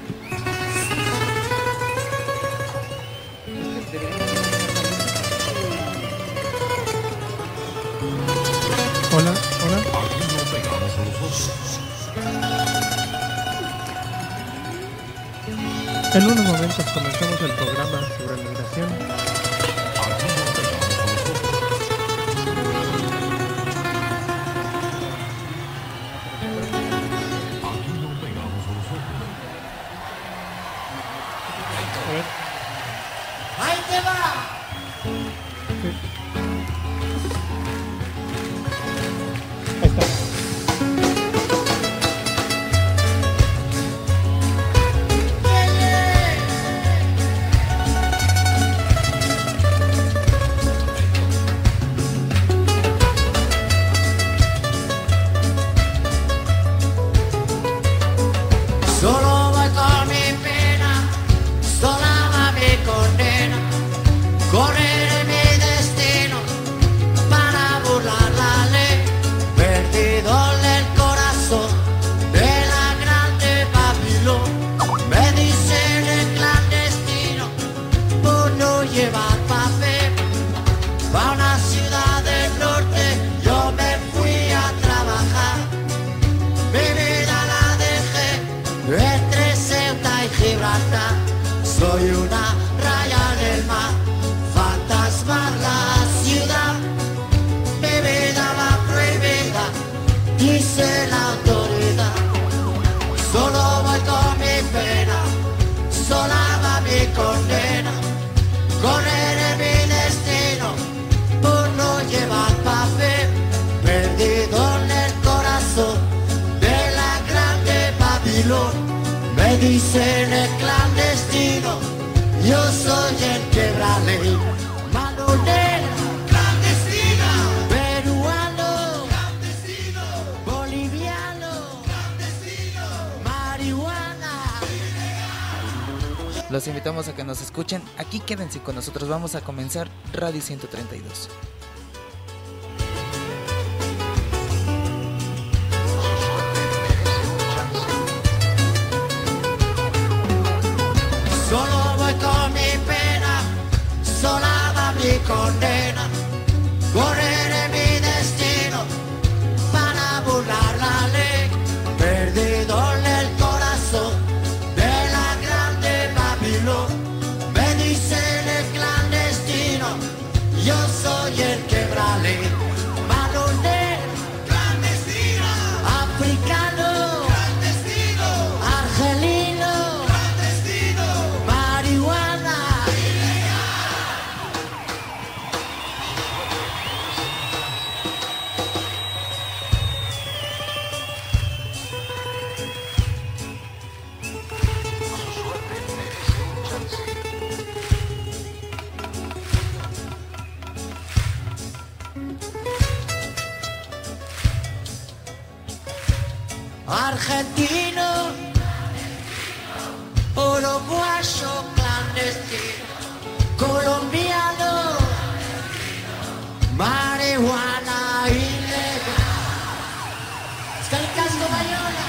Hola. En unos momentos comenzamos el programa sobre migración. ¡Ahí te va! Ahí está. Solo voy con mi pena, sola va mi condena. Correré mi destino para burlar la ley. Perdido en el corazón de la grande Babilón. Me dicen el clandestino por no llevar papel. Pa' una ciudad del norte yo me fui a trabajar. Mi vida la dejé entre Ceuta y Gibraltar. Soy una raya del mar, fantasma la ciudad. Mi vida va prohibida, dice la autoridad. Solo voy con mi pena, sola va mi condena. Correré mi destino por no llevar papel. Perdido en el corazón de la grande Babilón. Me dicen el clandestino, yo soy el quebraley. Mano negra, clandestina. Peruano, clandestino. Boliviano, clandestino. Marihuana. Los invitamos a que nos escuchen. Aquí quédense con nosotros. Vamos a comenzar Radio 132. Solo voy con mi pena, sola va mi condena. Correré mi destino para burlar la ley. Perdido en el corazón de la grande Babilón. Me dicen el clandestino, yo soy el quebraley. Mano negra, clandestina. Africano, clandestino. Argelino, clandestino. Marihuana, argentino, uruguayo clandestino, colombiano, marihuana ilegal. Escalicasco Bayola.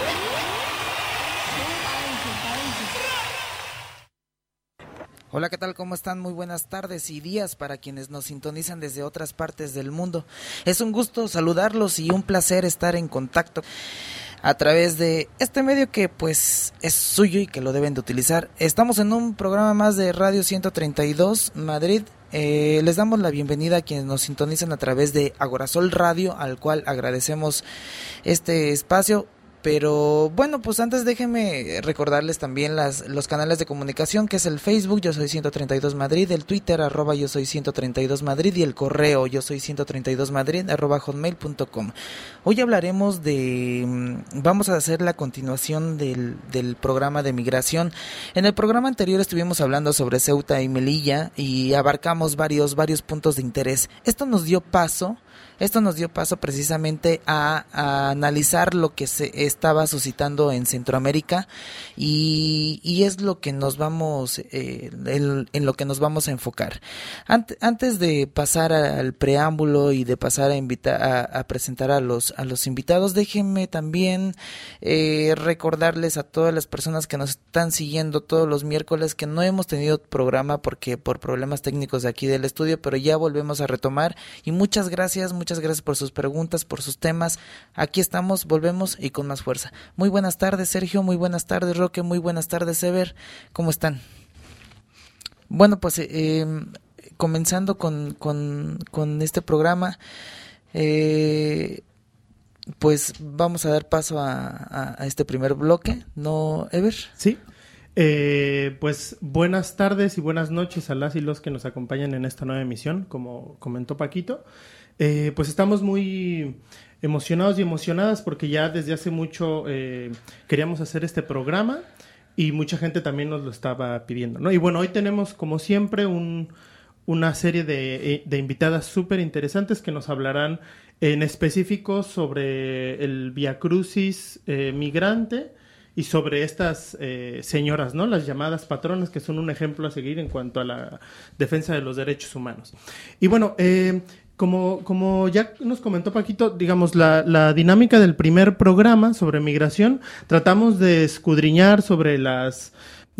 Hola, ¿qué tal? ¿Cómo están? Muy buenas tardes y días para quienes nos sintonizan desde otras partes del mundo. Es un gusto saludarlos y un placer estar en contacto a través de este medio que pues es suyo y que lo deben de utilizar. Estamos en un programa más de Radio 132 Madrid. Les damos la bienvenida a quienes nos sintonizan a través de Agorasol Radio, al cual agradecemos este espacio. Pero bueno, pues antes déjenme recordarles también los canales de comunicación, que es el Facebook Yo Soy 132 Madrid, el Twitter @Yo Soy 132 Madrid y el correo Yo Soy 132 Madrid @hotmail.com. Hoy hablaremos vamos a hacer la continuación del programa de migración. En el programa anterior estuvimos hablando sobre Ceuta y Melilla y abarcamos varios puntos de interés. Esto nos dio paso Esto nos dio paso precisamente a analizar lo que se estaba suscitando en Centroamérica y es lo que nos vamos en lo que nos vamos a enfocar. Antes de pasar al preámbulo y de pasar a presentar a los invitados, déjenme también recordarles a todas las personas que nos están siguiendo todos los miércoles que no hemos tenido programa porque por problemas técnicos de aquí del estudio, pero ya volvemos a retomar y muchas gracias por sus preguntas, por sus temas. Aquí estamos, volvemos y con más fuerza. Muy buenas tardes, Sergio, muy buenas tardes, Roque, muy buenas tardes, Ever. ¿Cómo están? Bueno, pues comenzando con este programa, pues vamos a dar paso a este primer bloque, ¿no, Ever? Sí. Pues buenas tardes y buenas noches a las y los que nos acompañan en esta nueva emisión, como comentó Paquito. Pues estamos muy emocionados y emocionadas porque ya desde hace mucho queríamos hacer este programa y mucha gente también nos lo estaba pidiendo, ¿no? Y bueno, hoy tenemos como siempre una serie de invitadas súper interesantes que nos hablarán en específico sobre el Vía Crucis migrante y sobre estas señoras, ¿no? Las llamadas patronas, que son un ejemplo a seguir en cuanto a la defensa de los derechos humanos. Y bueno, como ya nos comentó Paquito, digamos, la dinámica del primer programa sobre migración, tratamos de escudriñar sobre las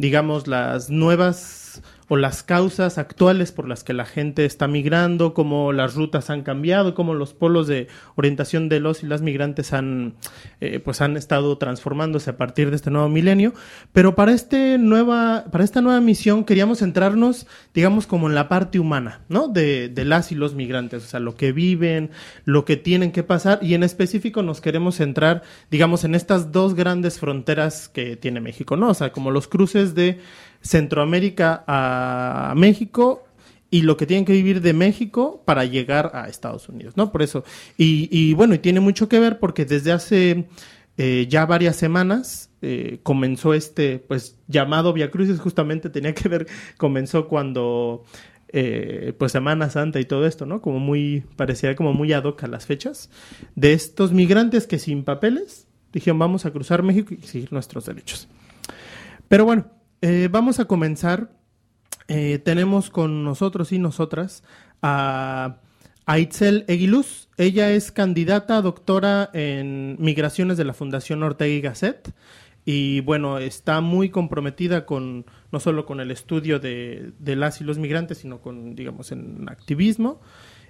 nuevas o las causas actuales por las que la gente está migrando, cómo las rutas han cambiado, cómo los polos de orientación de los y las migrantes han estado transformándose a partir de este nuevo milenio. Pero para esta nueva misión queríamos centrarnos, digamos, como en la parte humana, ¿no? De las y los migrantes, o sea, lo que viven, lo que tienen que pasar, y en específico nos queremos centrar, digamos, en estas dos grandes fronteras que tiene México, ¿no? O sea, como los cruces de Centroamérica a México y lo que tienen que vivir de México para llegar a Estados Unidos, ¿no? Por eso, y bueno, y tiene mucho que ver porque desde hace ya varias semanas comenzó pues llamado Vía Crucis, justamente comenzó cuando pues Semana Santa y todo esto, ¿no? Parecía como muy ad hoc a las fechas de estos migrantes que sin papeles dijeron vamos a cruzar México y seguir nuestros derechos. Pero bueno, vamos a comenzar. Tenemos con nosotros y nosotras a Itzel Eguiluz. Ella es candidata a doctora en migraciones de la Fundación Ortega y Gasset y bueno, está muy comprometida no solo con el estudio de las y los migrantes, sino con, digamos, en activismo.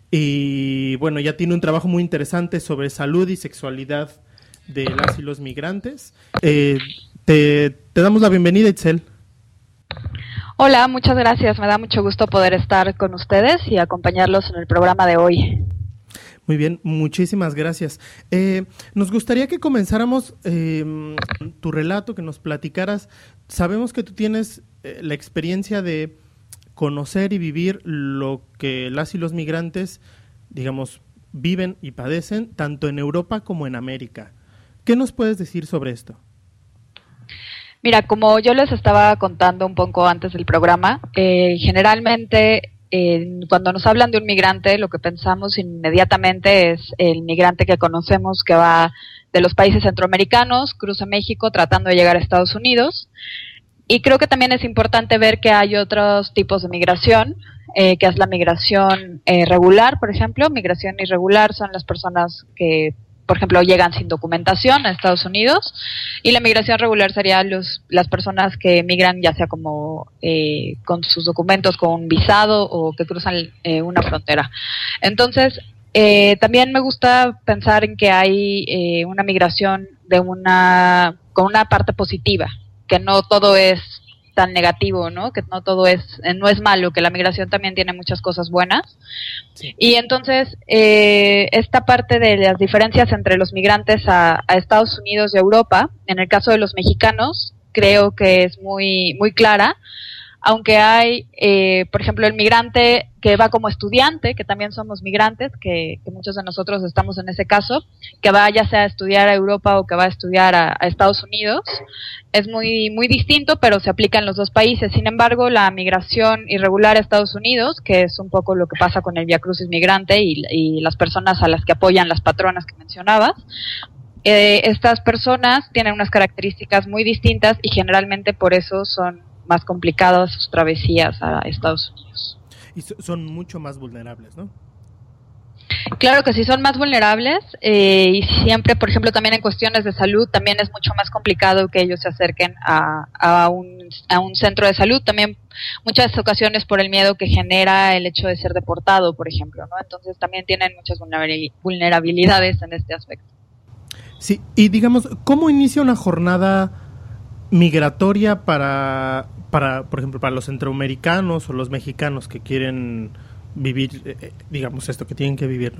Y bueno, ya tiene un trabajo muy interesante sobre salud y sexualidad de las y los migrantes. Te damos la bienvenida, Itzel. Hola, muchas gracias. Me da mucho gusto poder estar con ustedes y acompañarlos en el programa de hoy. Muy bien, muchísimas gracias. Nos gustaría que comenzáramos tu relato, que nos platicaras. Sabemos que tú tienes la experiencia de conocer y vivir lo que las y los migrantes, digamos, viven y padecen, tanto en Europa como en América. ¿Qué nos puedes decir sobre esto? Mira, como yo les estaba contando un poco antes del programa, generalmente cuando nos hablan de un migrante, lo que pensamos inmediatamente es el migrante que conocemos que va de los países centroamericanos, cruza México tratando de llegar a Estados Unidos. Y creo que también es importante ver que hay otros tipos de migración, que es la migración regular, por ejemplo. Migración irregular son las personas que, por ejemplo, llegan sin documentación a Estados Unidos, y la migración regular sería las personas que migran ya sea como con sus documentos, con un visado o que cruzan una frontera. Entonces, también me gusta pensar en que hay una migración con una parte positiva, que no todo es tan negativo, ¿no? Que no todo no es malo, que la migración también tiene muchas cosas buenas. Sí. Y entonces, esta parte de las diferencias entre los migrantes a Estados Unidos y Europa, en el caso de los mexicanos, creo que es muy, muy clara. aunque hay, por ejemplo, el migrante que va como estudiante, que también somos migrantes, que muchos de nosotros estamos en ese caso, que va ya sea a estudiar a Europa o que va a estudiar a Estados Unidos, es muy, muy distinto, pero se aplica en los dos países. Sin embargo, la migración irregular a Estados Unidos, que es un poco lo que pasa con el Vía Crucis migrante y las personas a las que apoyan las patronas que mencionabas, estas personas tienen unas características muy distintas y generalmente por eso son más complicadas sus travesías a Estados Unidos. Y son mucho más vulnerables, ¿no? Claro que sí, son más vulnerables y siempre, por ejemplo, también en cuestiones de salud, también es mucho más complicado que ellos se acerquen a un centro de salud. También muchas ocasiones por el miedo que genera el hecho de ser deportado, por ejemplo, ¿no? Entonces también tienen muchas vulnerabilidades en este aspecto. Sí, y digamos, ¿cómo inicia una jornada migratoria para, por ejemplo, para los centroamericanos o los mexicanos que quieren vivir, digamos, esto, que tienen que vivirlo?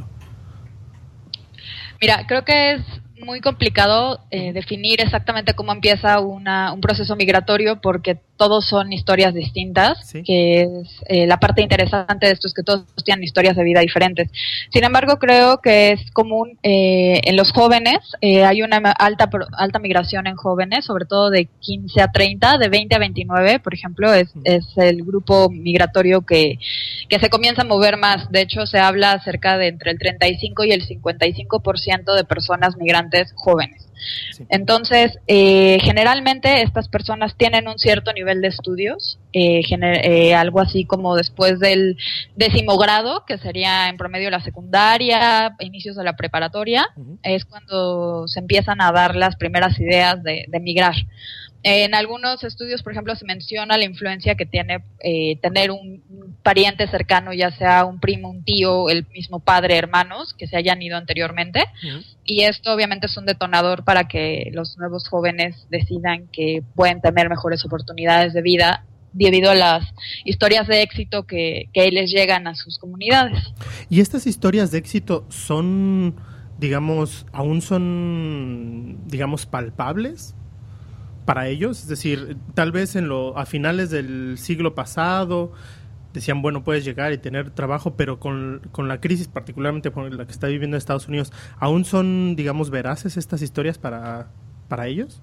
Mira, creo que es muy complicado definir exactamente cómo empieza un proceso migratorio porque todos son historias distintas, ¿sí? Que es la parte interesante de esto es que todos tienen historias de vida diferentes. Sin embargo, creo que es común en los jóvenes, hay una alta migración en jóvenes, sobre todo de 15 a 30, de 20 a 29, por ejemplo, es el grupo migratorio que se comienza a mover más. De hecho, se habla acerca de entre el 35 y el 55% de personas migrantes jóvenes. Sí. Entonces, generalmente estas personas tienen un cierto nivel de estudios, algo así como después del 10º grado, que sería en promedio la secundaria, inicios de la preparatoria, es cuando se empiezan a dar las primeras ideas de migrar. En algunos estudios, por ejemplo, se menciona la influencia que tiene tener un pariente cercano, ya sea un primo, un tío, el mismo padre, hermanos, que se hayan ido anteriormente. Y esto obviamente es un detonador para que los nuevos jóvenes decidan que pueden tener mejores oportunidades de vida debido a las historias de éxito que les llegan a sus comunidades. ¿Y estas historias de éxito son, digamos, aún son, digamos, palpables para ellos? Es decir, tal vez a finales del siglo pasado decían, bueno, puedes llegar y tener trabajo, pero con la crisis, particularmente con la que está viviendo Estados Unidos, ¿aún son, digamos, veraces estas historias para ellos?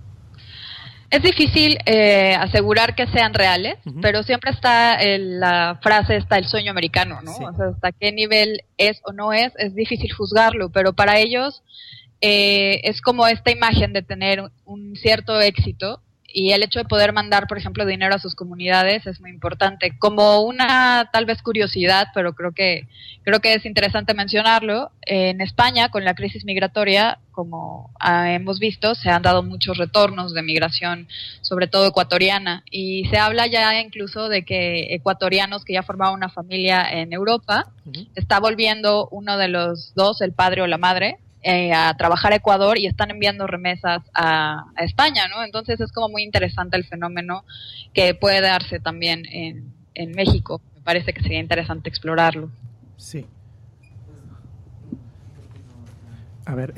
Es difícil asegurar que sean reales, pero siempre está la frase, está el sueño americano, ¿no? Sí. O sea, hasta qué nivel es o no es difícil juzgarlo, pero para ellos es como esta imagen de tener un cierto éxito y el hecho de poder mandar, por ejemplo, dinero a sus comunidades es muy importante. Como una tal vez curiosidad, pero creo que es interesante mencionarlo, en España con la crisis migratoria, como hemos visto, se han dado muchos retornos de migración, sobre todo ecuatoriana, y se habla ya incluso de que ecuatorianos que ya formaban una familia en Europa, está volviendo uno de los dos, el padre o la madre, a trabajar a Ecuador y están enviando remesas a España, ¿no? Entonces es como muy interesante el fenómeno que puede darse también en México. Me parece que sería interesante explorarlo. Sí. A ver,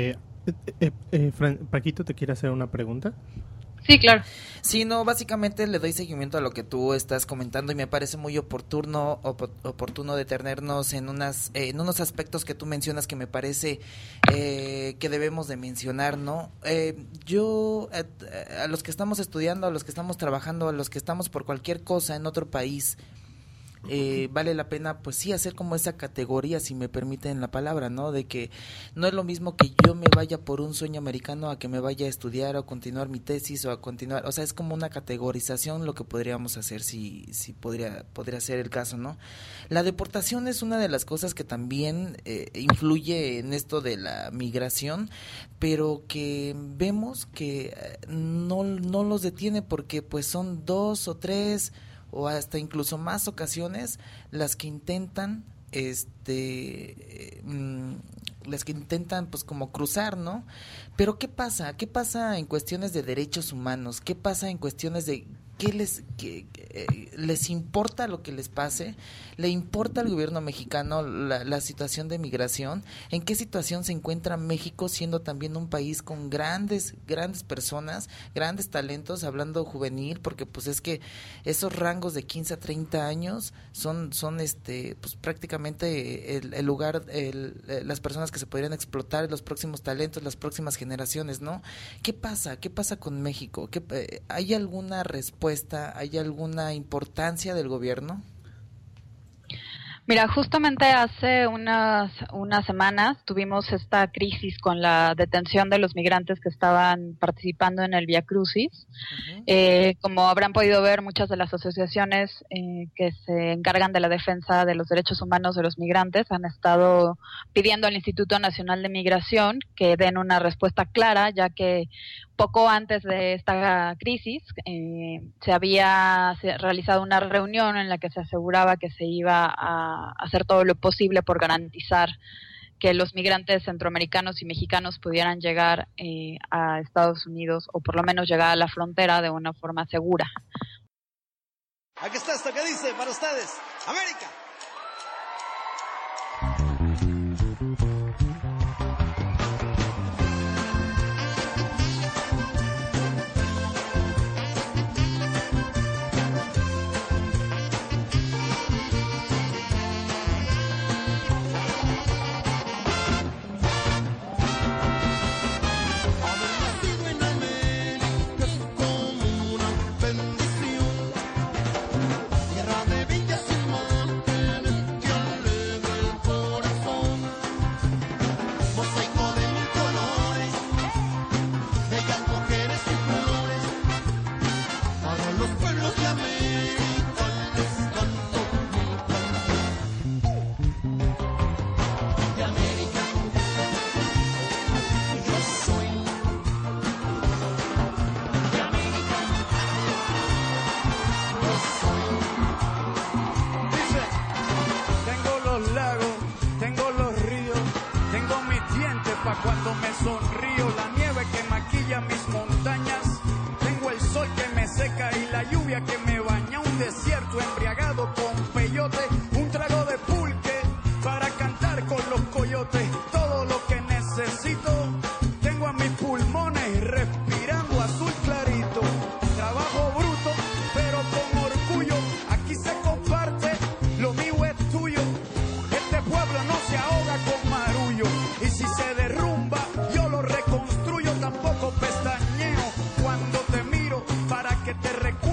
Paquito, ¿te quiere hacer una pregunta? Sí, claro. Sí, no, básicamente le doy seguimiento a lo que tú estás comentando y me parece muy oportuno detenernos en unos aspectos que tú mencionas que me parece que debemos de mencionar, ¿no? Yo, a los que estamos estudiando, a los que estamos trabajando, a los que estamos por cualquier cosa en otro país, vale la pena, pues sí, hacer como esa categoría, si me permiten la palabra, ¿no? De que no es lo mismo que yo me vaya por un sueño americano a que me vaya a estudiar o continuar mi tesis o a continuar, o sea, es como una categorización lo que podríamos hacer si podría ser el caso, ¿no? La deportación es una de las cosas que también influye en esto de la migración, pero que vemos que no los detiene porque pues son 2 o 3 o hasta incluso más ocasiones las que intentan pues como cruzar, ¿no? Pero ¿qué pasa en cuestiones de derechos humanos? ¿Qué pasa en cuestiones de les importa lo que les pase, le importa al gobierno mexicano la situación de migración, en qué situación se encuentra México siendo también un país con grandes personas, grandes talentos, hablando juvenil, porque pues es que esos rangos de 15 a 30 años son pues prácticamente el lugar, las personas que se podrían explotar, los próximos talentos, las próximas generaciones, ¿no? ¿Qué pasa con México? ¿Hay alguna respuesta, hay alguna importancia del gobierno? Mira, justamente hace unas semanas tuvimos esta crisis con la detención de los migrantes que estaban participando en el Vía Crucis. Uh-huh. Como habrán podido ver, muchas de las asociaciones que se encargan de la defensa de los derechos humanos de los migrantes han estado pidiendo al Instituto Nacional de Migración que den una respuesta clara, ya que poco antes de esta crisis se había realizado una reunión en la que se aseguraba que se iba a hacer todo lo posible por garantizar que los migrantes centroamericanos y mexicanos pudieran llegar a Estados Unidos, o por lo menos llegar a la frontera de una forma segura. Aquí está esto que dice para ustedes, América. Cuando me sonrío, la nieve que maquilla mis montañas, tengo el sol que me seca y la lluvia que me baña, un desierto embriagado con peyote, un trago de pulque para cantar con los coyotes, todo lo que necesito tengo a mis pulmones respirando azul clarito, trabajo bruto pero con orgullo, aquí se comparte, lo mío es tuyo, este pueblo no se ahoga con marullo, y si se derrumba yo lo reconstruyo, tampoco pestañeo cuando te miro para que te recuerdes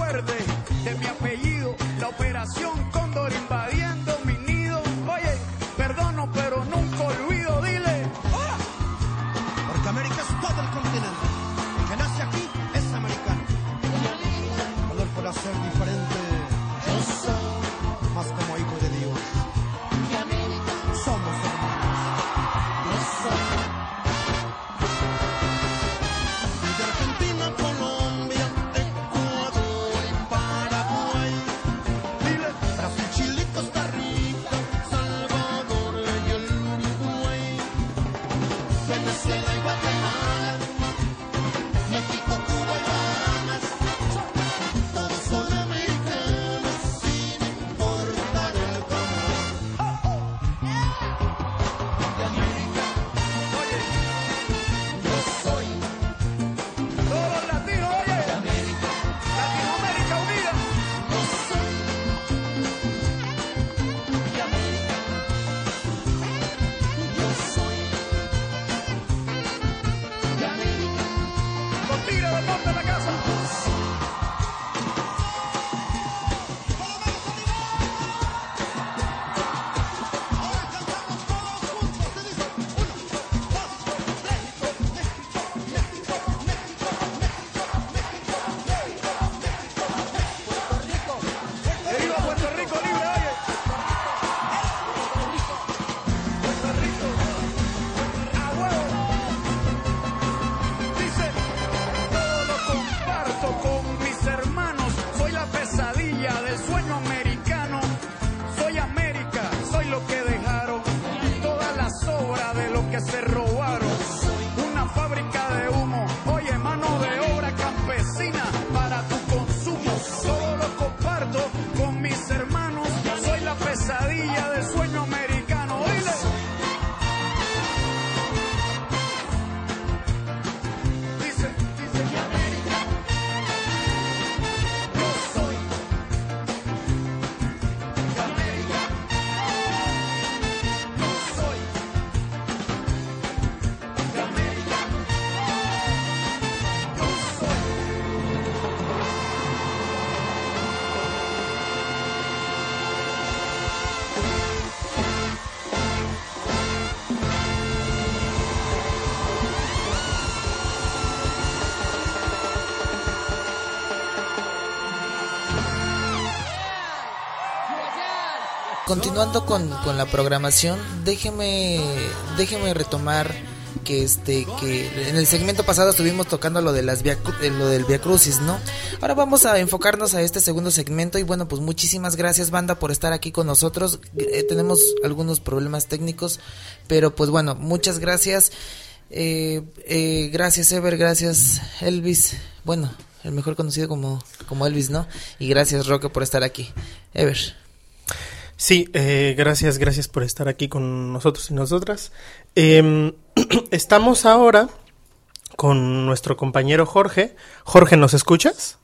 continuando con la programación, déjeme retomar que en el segmento pasado estuvimos tocando lo de lo del Via Crucis, ¿no? Ahora vamos a enfocarnos a este segundo segmento y bueno, pues muchísimas gracias, banda, por estar aquí con nosotros. Tenemos algunos problemas técnicos, pero pues bueno, muchas gracias. Gracias Ever, gracias Elvis, bueno, el mejor conocido como Elvis, ¿no? Y gracias Roque por estar aquí. Ever. Sí, gracias por estar aquí con nosotros y nosotras. Estamos ahora con nuestro compañero Jorge. Jorge, ¿nos escuchas?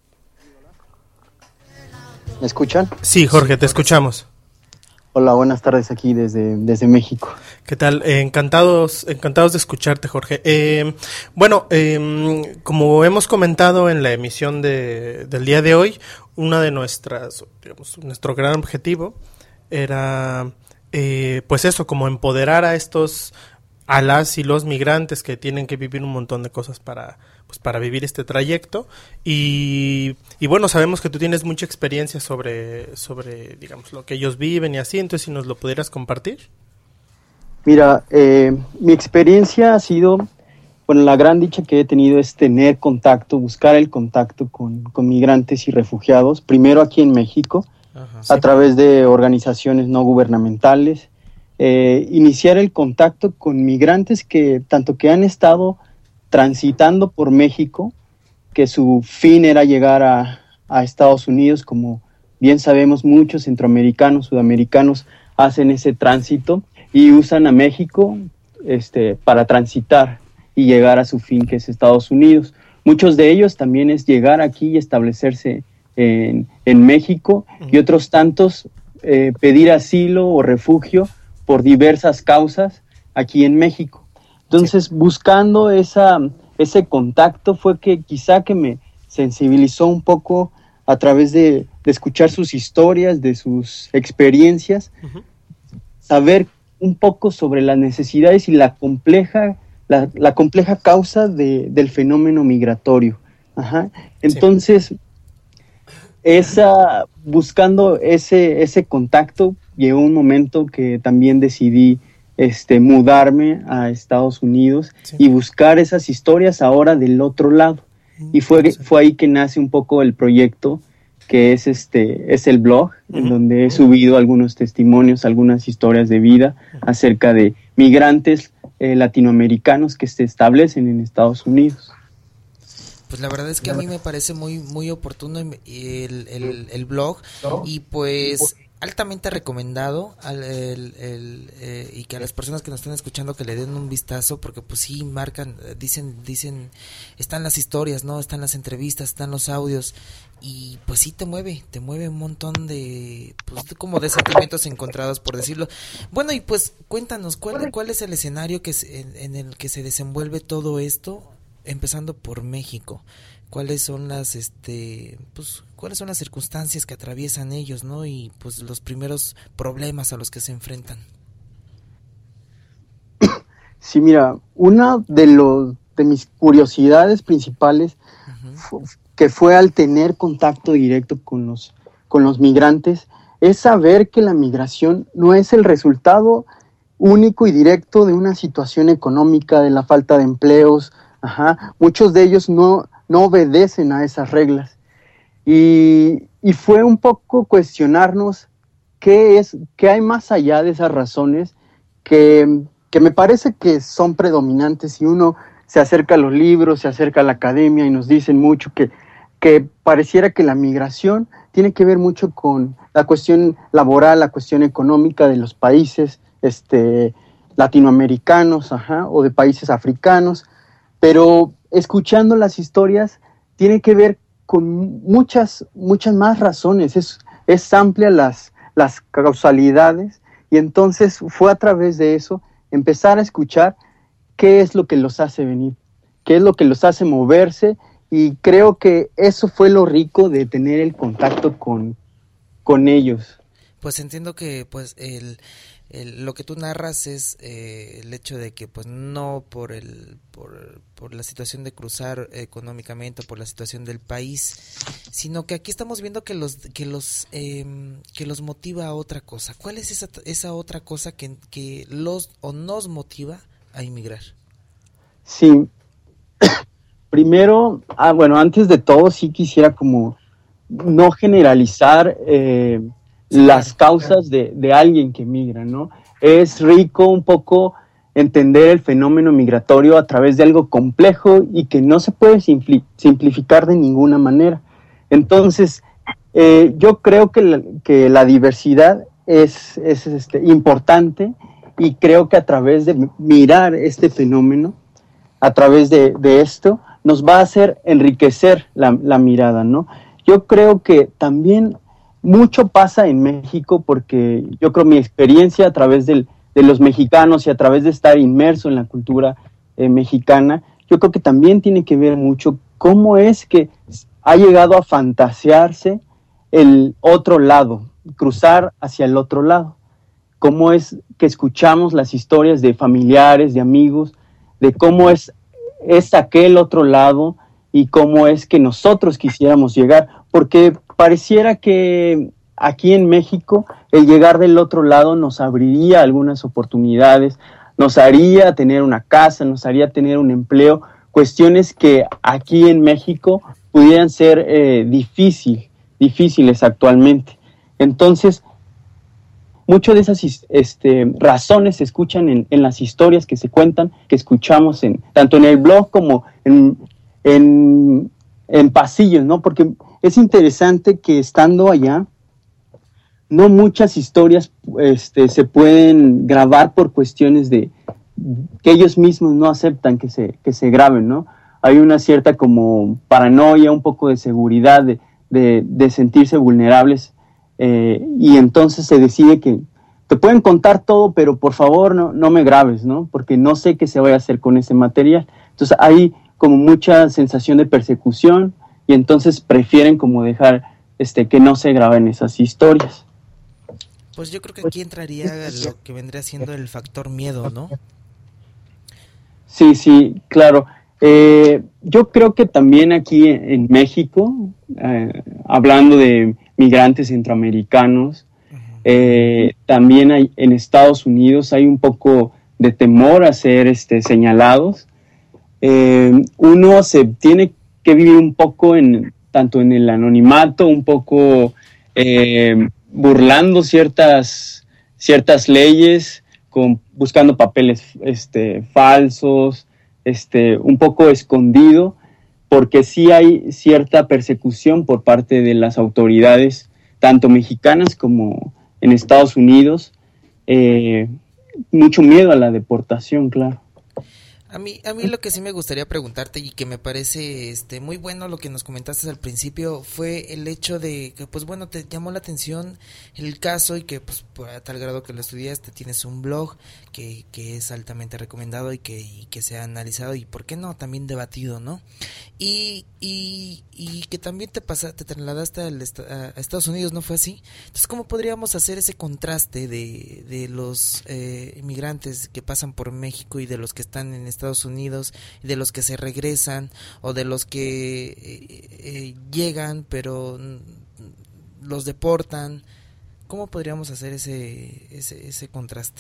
¿Me escuchan? Sí, Jorge, te escuchamos. Hola, buenas tardes aquí desde México. ¿Qué tal? Encantados de escucharte, Jorge. Como hemos comentado en la emisión del día de hoy, una de nuestro gran objetivo era, pues eso, como empoderar a las y los migrantes que tienen que vivir un montón de cosas para vivir este trayecto y bueno, sabemos que tú tienes mucha experiencia sobre digamos lo que ellos viven y así, entonces si nos lo pudieras compartir. Mira, mi experiencia ha sido, bueno, la gran dicha que he tenido es tener contacto, buscar el contacto con migrantes y refugiados, primero aquí en México, a través de organizaciones no gubernamentales, iniciar el contacto con migrantes que han estado transitando por México, que su fin era llegar a Estados Unidos. Como bien sabemos, muchos centroamericanos, sudamericanos hacen ese tránsito y usan a México para transitar y llegar a su fin, que es Estados Unidos. Muchos de ellos también es llegar aquí y establecerse en México, y otros tantos pedir asilo o refugio por diversas causas aquí en México. Entonces, buscando ese contacto fue que quizá que me sensibilizó un poco a través de escuchar sus historias, de sus experiencias, saber un poco sobre las necesidades y la compleja causa del fenómeno migratorio. Entonces, buscando ese contacto, llegó un momento que también decidí mudarme a Estados Unidos y buscar esas historias ahora del otro lado. Y fue ahí que nace un poco el proyecto, que es el blog, en donde he subido algunos testimonios, algunas historias de vida acerca de migrantes latinoamericanos que se establecen en Estados Unidos. Pues la verdad es que a mí me parece muy muy oportuno el blog, y pues altamente recomendado y que a las personas que nos están escuchando que le den un vistazo, porque pues sí marcan, dicen están las historias, ¿no? Están las entrevistas, están los audios, y pues sí te mueve un montón de como de sentimientos encontrados, por decirlo. Bueno, y pues cuéntanos cuál es el escenario en el que se desenvuelve todo esto, empezando por México. ¿Cuáles son las circunstancias que atraviesan ellos, ¿no? Y pues los primeros problemas a los que se enfrentan. Sí, mira, una de mis curiosidades principales que fue al tener contacto directo con los migrantes, es saber que la migración no es el resultado único y directo de una situación económica, de la falta de empleos. Muchos de ellos no obedecen a esas reglas. Y fue un poco cuestionarnos qué hay más allá de esas razones que me parece que son predominantes. Y uno se acerca a los libros, se acerca a la academia y nos dicen mucho que pareciera que la migración tiene que ver mucho con la cuestión laboral, la cuestión económica de los países latinoamericanos, o de países africanos. Pero escuchando las historias tiene que ver con muchas más razones, es amplia las causalidades, y entonces fue a través de eso empezar a escuchar qué es lo que los hace venir, qué es lo que los hace moverse, y creo que eso fue lo rico de tener el contacto con ellos. Pues entiendo que pues lo que tú narras es el hecho de que pues no por la situación de cruzar económicamente, por la situación del país, sino que aquí estamos viendo que los motiva a otra cosa. ¿Cuál es esa otra cosa que los o nos motiva a inmigrar? Sí, primero, bueno, antes de todo sí quisiera como no generalizar las causas de alguien que migra, ¿no? Es rico un poco entender el fenómeno migratorio a través de algo complejo y que no se puede simplificar de ninguna manera. Entonces, yo creo que la diversidad es importante, y creo que a través de mirar este fenómeno, a través de esto, nos va a hacer enriquecer la mirada, ¿no? Yo creo que también mucho pasa en México, porque yo creo mi experiencia a través de los mexicanos y a través de estar inmerso en la cultura mexicana, yo creo que también tiene que ver mucho cómo es que ha llegado a fantasearse el otro lado, cruzar hacia el otro lado. Cómo es que escuchamos las historias de familiares, de amigos, de cómo es aquel otro lado y cómo es que nosotros quisiéramos llegar, porque pareciera que aquí en México el llegar del otro lado nos abriría algunas oportunidades, nos haría tener una casa, nos haría tener un empleo, cuestiones que aquí en México pudieran ser difíciles actualmente. Entonces, muchas de esas razones se escuchan en las historias que se cuentan, que escuchamos tanto en el blog como en pasillos, ¿no? Porque es interesante que estando allá, no muchas historias se pueden grabar por cuestiones de que ellos mismos no aceptan que se graben, ¿no? Hay una cierta como paranoia, un poco de seguridad, de sentirse vulnerables, y entonces se decide que te pueden contar todo, pero por favor no me grabes, ¿no? Porque no sé qué se vaya a hacer con ese material. Entonces hay como mucha sensación de persecución, y entonces prefieren como dejar que no se graben esas historias. Pues yo creo que aquí entraría lo que vendría siendo el factor miedo, ¿no? Sí, claro. Yo creo que también aquí en México, hablando de migrantes centroamericanos, también en Estados Unidos hay un poco de temor a ser señalados. Uno se tiene que vivir un poco tanto en el anonimato, un poco burlando ciertas leyes, buscando papeles falsos, un poco escondido, porque sí hay cierta persecución por parte de las autoridades, tanto mexicanas como en Estados Unidos. Mucho miedo a la deportación, claro. A mí lo que sí me gustaría preguntarte, y que me parece muy bueno lo que nos comentaste al principio, fue el hecho de que, pues bueno, te llamó la atención el caso, y que pues a tal grado que lo estudiaste, tienes un blog que es altamente recomendado y que se ha analizado y, ¿por qué no?, también debatido, ¿no? Y que también te trasladaste a Estados Unidos, ¿no fue así? Entonces, ¿cómo podríamos hacer ese contraste de los inmigrantes que pasan por México y de los que están en Estados Unidos, y de los que se regresan, o de los que llegan pero los deportan? ¿Cómo podríamos hacer ese contraste?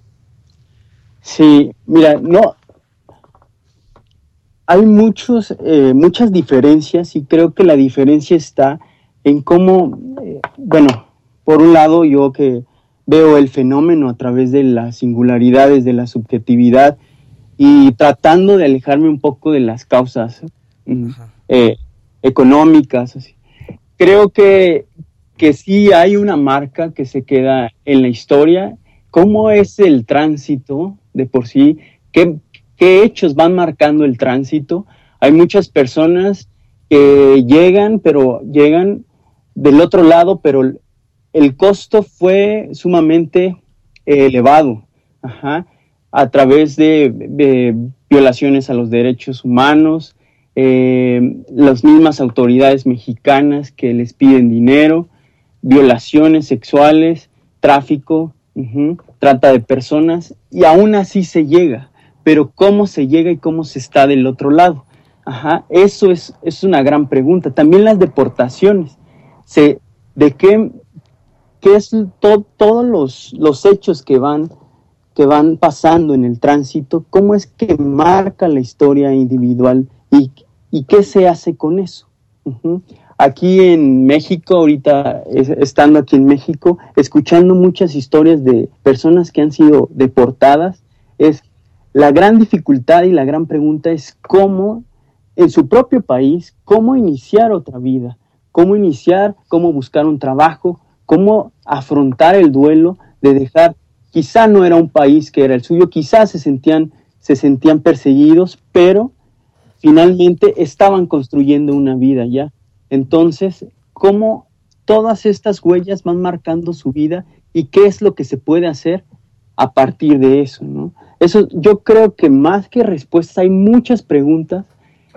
Sí, mira, no, hay muchas diferencias, y creo que la diferencia está en cómo, bueno, por un lado yo que veo el fenómeno a través de las singularidades, de la subjetividad, y tratando de alejarme un poco de las causas económicas. Así. Creo que sí hay una marca que se queda en la historia. ¿Cómo es el tránsito de por sí? ¿Qué hechos van marcando el tránsito? Hay muchas personas que llegan del otro lado, pero el costo fue sumamente elevado. A través de violaciones a los derechos humanos, las mismas autoridades mexicanas que les piden dinero, violaciones sexuales, tráfico, trata de personas, y aún así se llega. Pero ¿cómo se llega y cómo se está del otro lado? Eso es una gran pregunta. También las deportaciones. ¿De qué es todos los hechos que van pasando en el tránsito? ¿Cómo es que marca la historia individual y qué se hace con eso? Aquí en México, ahorita estando aquí en México, escuchando muchas historias de personas que han sido deportadas, la gran dificultad y la gran pregunta es cómo, en su propio país, cómo iniciar otra vida, cómo buscar un trabajo, cómo afrontar el duelo de dejar, quizá no era un país que era el suyo, quizás se sentían perseguidos, pero finalmente estaban construyendo una vida ya. Entonces, cómo todas estas huellas van marcando su vida y qué es lo que se puede hacer a partir de eso, ¿no? Eso, yo creo que más que respuestas hay muchas preguntas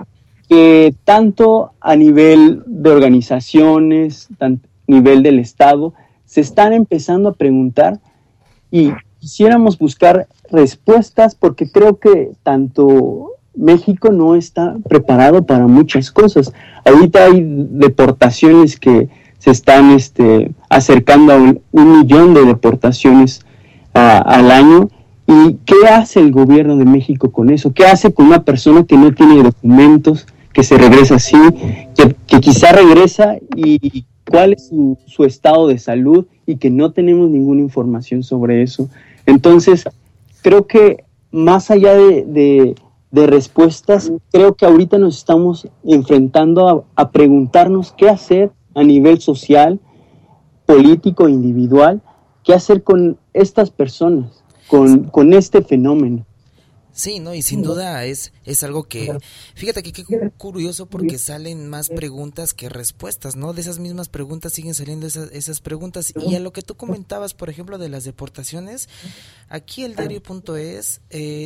que tanto a nivel de organizaciones, a nivel del Estado, se están empezando a preguntar y quisiéramos buscar respuestas porque creo que tanto México no está preparado para muchas cosas. Ahorita hay deportaciones que se están acercando a 1 millón de deportaciones al año. ¿Y qué hace el gobierno de México con eso? ¿Qué hace con una persona que no tiene documentos, que se regresa así, que quizá regresa y cuál es su estado de salud y que no tenemos ninguna información sobre eso? Entonces, creo que más allá de respuestas, creo que ahorita nos estamos enfrentando a preguntarnos qué hacer a nivel social, político, individual, qué hacer con estas personas, con este fenómeno. Sí, ¿no? Y sin duda es algo que, fíjate que qué curioso porque salen más preguntas que respuestas, ¿no? De esas mismas preguntas siguen saliendo esas preguntas. Y a lo que tú comentabas, por ejemplo, de las deportaciones, aquí el diario.es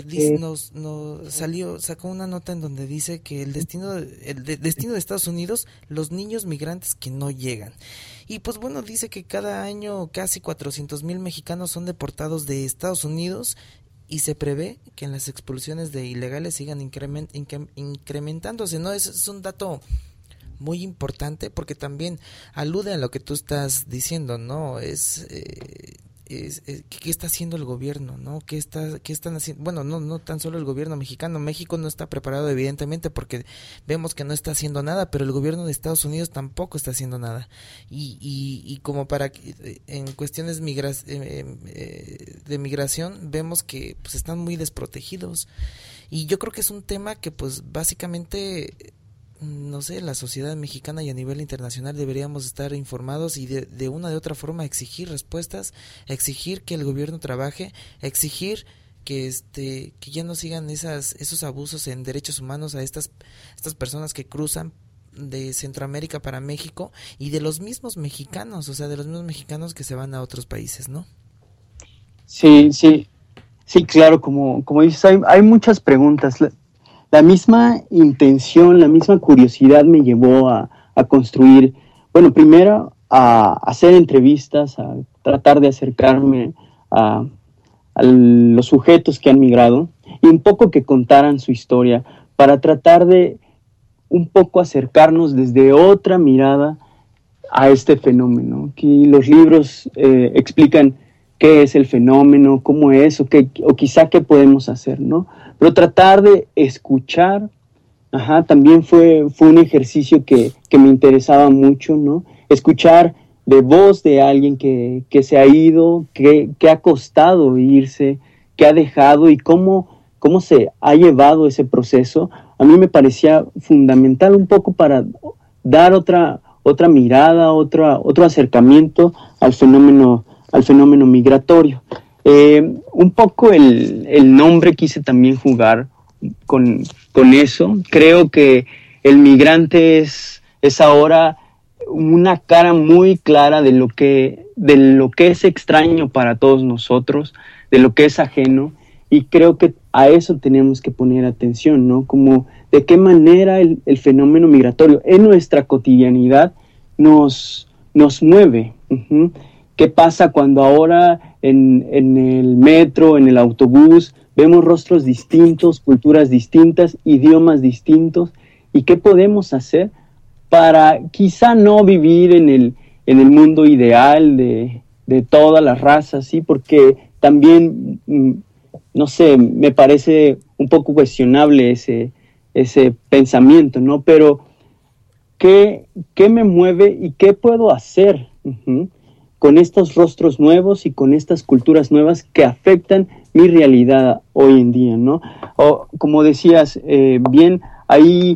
sacó una nota en donde dice que el destino de Estados Unidos, los niños migrantes que no llegan. Y pues bueno, dice que cada año casi 400,000 mexicanos son deportados de Estados Unidos y se prevé que en las expulsiones de ilegales sigan incrementándose, ¿no? Es un dato muy importante porque también alude a lo que tú estás diciendo, ¿no? ¿Qué está haciendo el gobierno, no? ¿Qué están haciendo? Bueno, no tan solo el gobierno mexicano. México no está preparado, evidentemente, porque vemos que no está haciendo nada, pero el gobierno de Estados Unidos tampoco está haciendo nada. Y como en cuestiones de migración, vemos que pues están muy desprotegidos. Y yo creo que es un tema que pues básicamente, no sé, la sociedad mexicana y a nivel internacional deberíamos estar informados y de una de otra forma exigir respuestas, exigir que el gobierno trabaje, exigir que ya no sigan esos abusos en derechos humanos a estas personas que cruzan de Centroamérica para México y de los mismos mexicanos, o sea, de los mismos mexicanos que se van a otros países, ¿no? Sí, claro, como dices, hay muchas preguntas. La misma intención, la misma curiosidad me llevó a construir, bueno, primero a hacer entrevistas, a tratar de acercarme a los sujetos que han migrado y un poco que contaran su historia para tratar de un poco acercarnos desde otra mirada a este fenómeno. Aquí los libros explican qué es el fenómeno, cómo es, o quizá qué podemos hacer, ¿no? Pero tratar de escuchar, también fue un ejercicio que me interesaba mucho, ¿no? Escuchar de voz de alguien que se ha ido, que ha costado irse, que ha dejado y cómo se ha llevado ese proceso. A mí me parecía fundamental un poco para dar otra mirada, otro acercamiento al fenómeno migratorio. Un poco el nombre quise también jugar con eso. Creo que el migrante es ahora una cara muy clara de lo que es extraño para todos nosotros, de lo que es ajeno, y creo que a eso tenemos que poner atención, ¿no? Como de qué manera el fenómeno migratorio en nuestra cotidianidad nos mueve. ¿Qué pasa cuando ahora en el metro, en el autobús, vemos rostros distintos, culturas distintas, idiomas distintos. ¿Y qué podemos hacer para quizá no vivir en el mundo ideal de todas las razas, ¿sí? Porque también, no sé, me parece un poco cuestionable ese pensamiento, ¿no? Pero, ¿qué me mueve y qué puedo hacer con estos rostros nuevos y con estas culturas nuevas que afectan mi realidad hoy en día, ¿no? O, como decías, bien, hay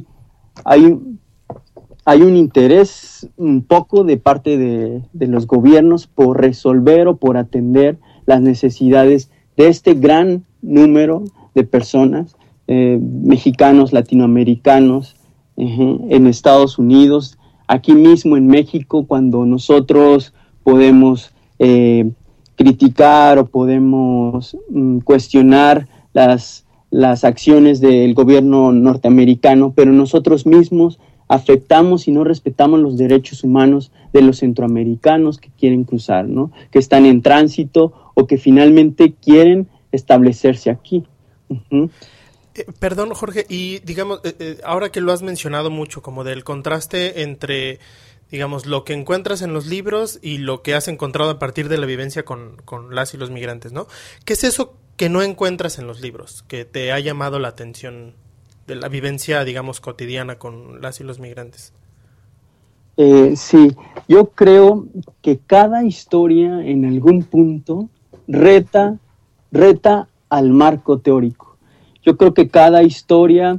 un interés un poco de parte de los gobiernos por resolver o por atender las necesidades de este gran número de personas, mexicanos, latinoamericanos, en Estados Unidos, aquí mismo en México, cuando nosotros podemos criticar o podemos cuestionar las acciones del gobierno norteamericano, pero nosotros mismos afectamos y no respetamos los derechos humanos de los centroamericanos que quieren cruzar, ¿no? Que están en tránsito o que finalmente quieren establecerse aquí. Perdón, Jorge, y digamos, ahora que lo has mencionado mucho, como del contraste entre, digamos, lo que encuentras en los libros y lo que has encontrado a partir de la vivencia con las y los migrantes, ¿no? ¿Qué es eso que no encuentras en los libros, que te ha llamado la atención de la vivencia, digamos, cotidiana con las y los migrantes? Sí, yo creo que cada historia en algún punto reta al marco teórico. Yo creo que cada historia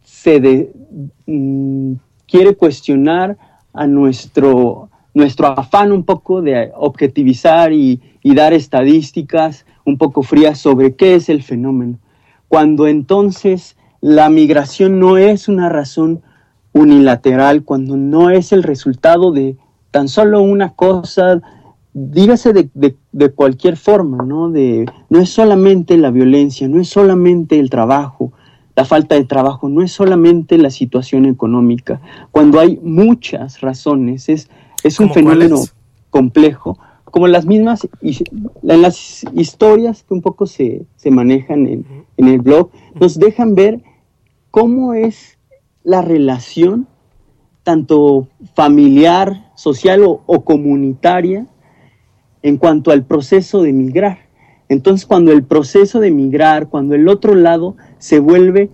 quiere cuestionar a nuestro afán un poco de objetivizar y dar estadísticas un poco frías sobre qué es el fenómeno. Cuando entonces la migración no es una razón unilateral, cuando no es el resultado de tan solo una cosa, dígase de cualquier forma, ¿no? No es solamente la violencia, no es solamente el trabajo, la falta de trabajo, no es solamente la situación económica. Cuando hay muchas razones, es un fenómeno complejo, como las mismas, en las historias que un poco se manejan en el blog, nos dejan ver cómo es la relación tanto familiar, social o comunitaria en cuanto al proceso de migrar. Entonces, cuando el proceso de migrar, cuando el otro lado se vuelve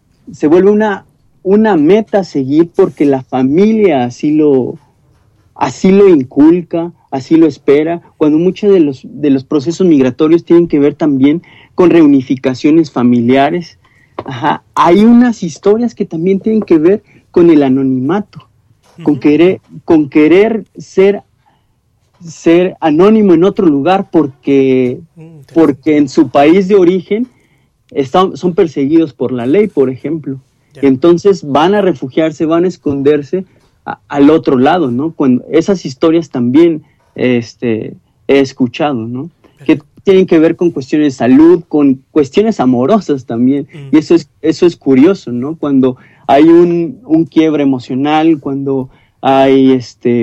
una meta a seguir porque la familia así lo inculca, así lo espera, cuando muchos de los procesos migratorios tienen que ver también con reunificaciones familiares. Hay unas historias que también tienen que ver con el anonimato, con querer ser anónimo en otro lugar porque en su país de origen son perseguidos por la ley, por ejemplo. Y entonces van a refugiarse, van a esconderse al otro lado, ¿no? Cuando esas historias también he escuchado, ¿no? Que tienen que ver con cuestiones de salud, con cuestiones amorosas también. Y eso es curioso, ¿no? Cuando hay un quiebre emocional, cuando hay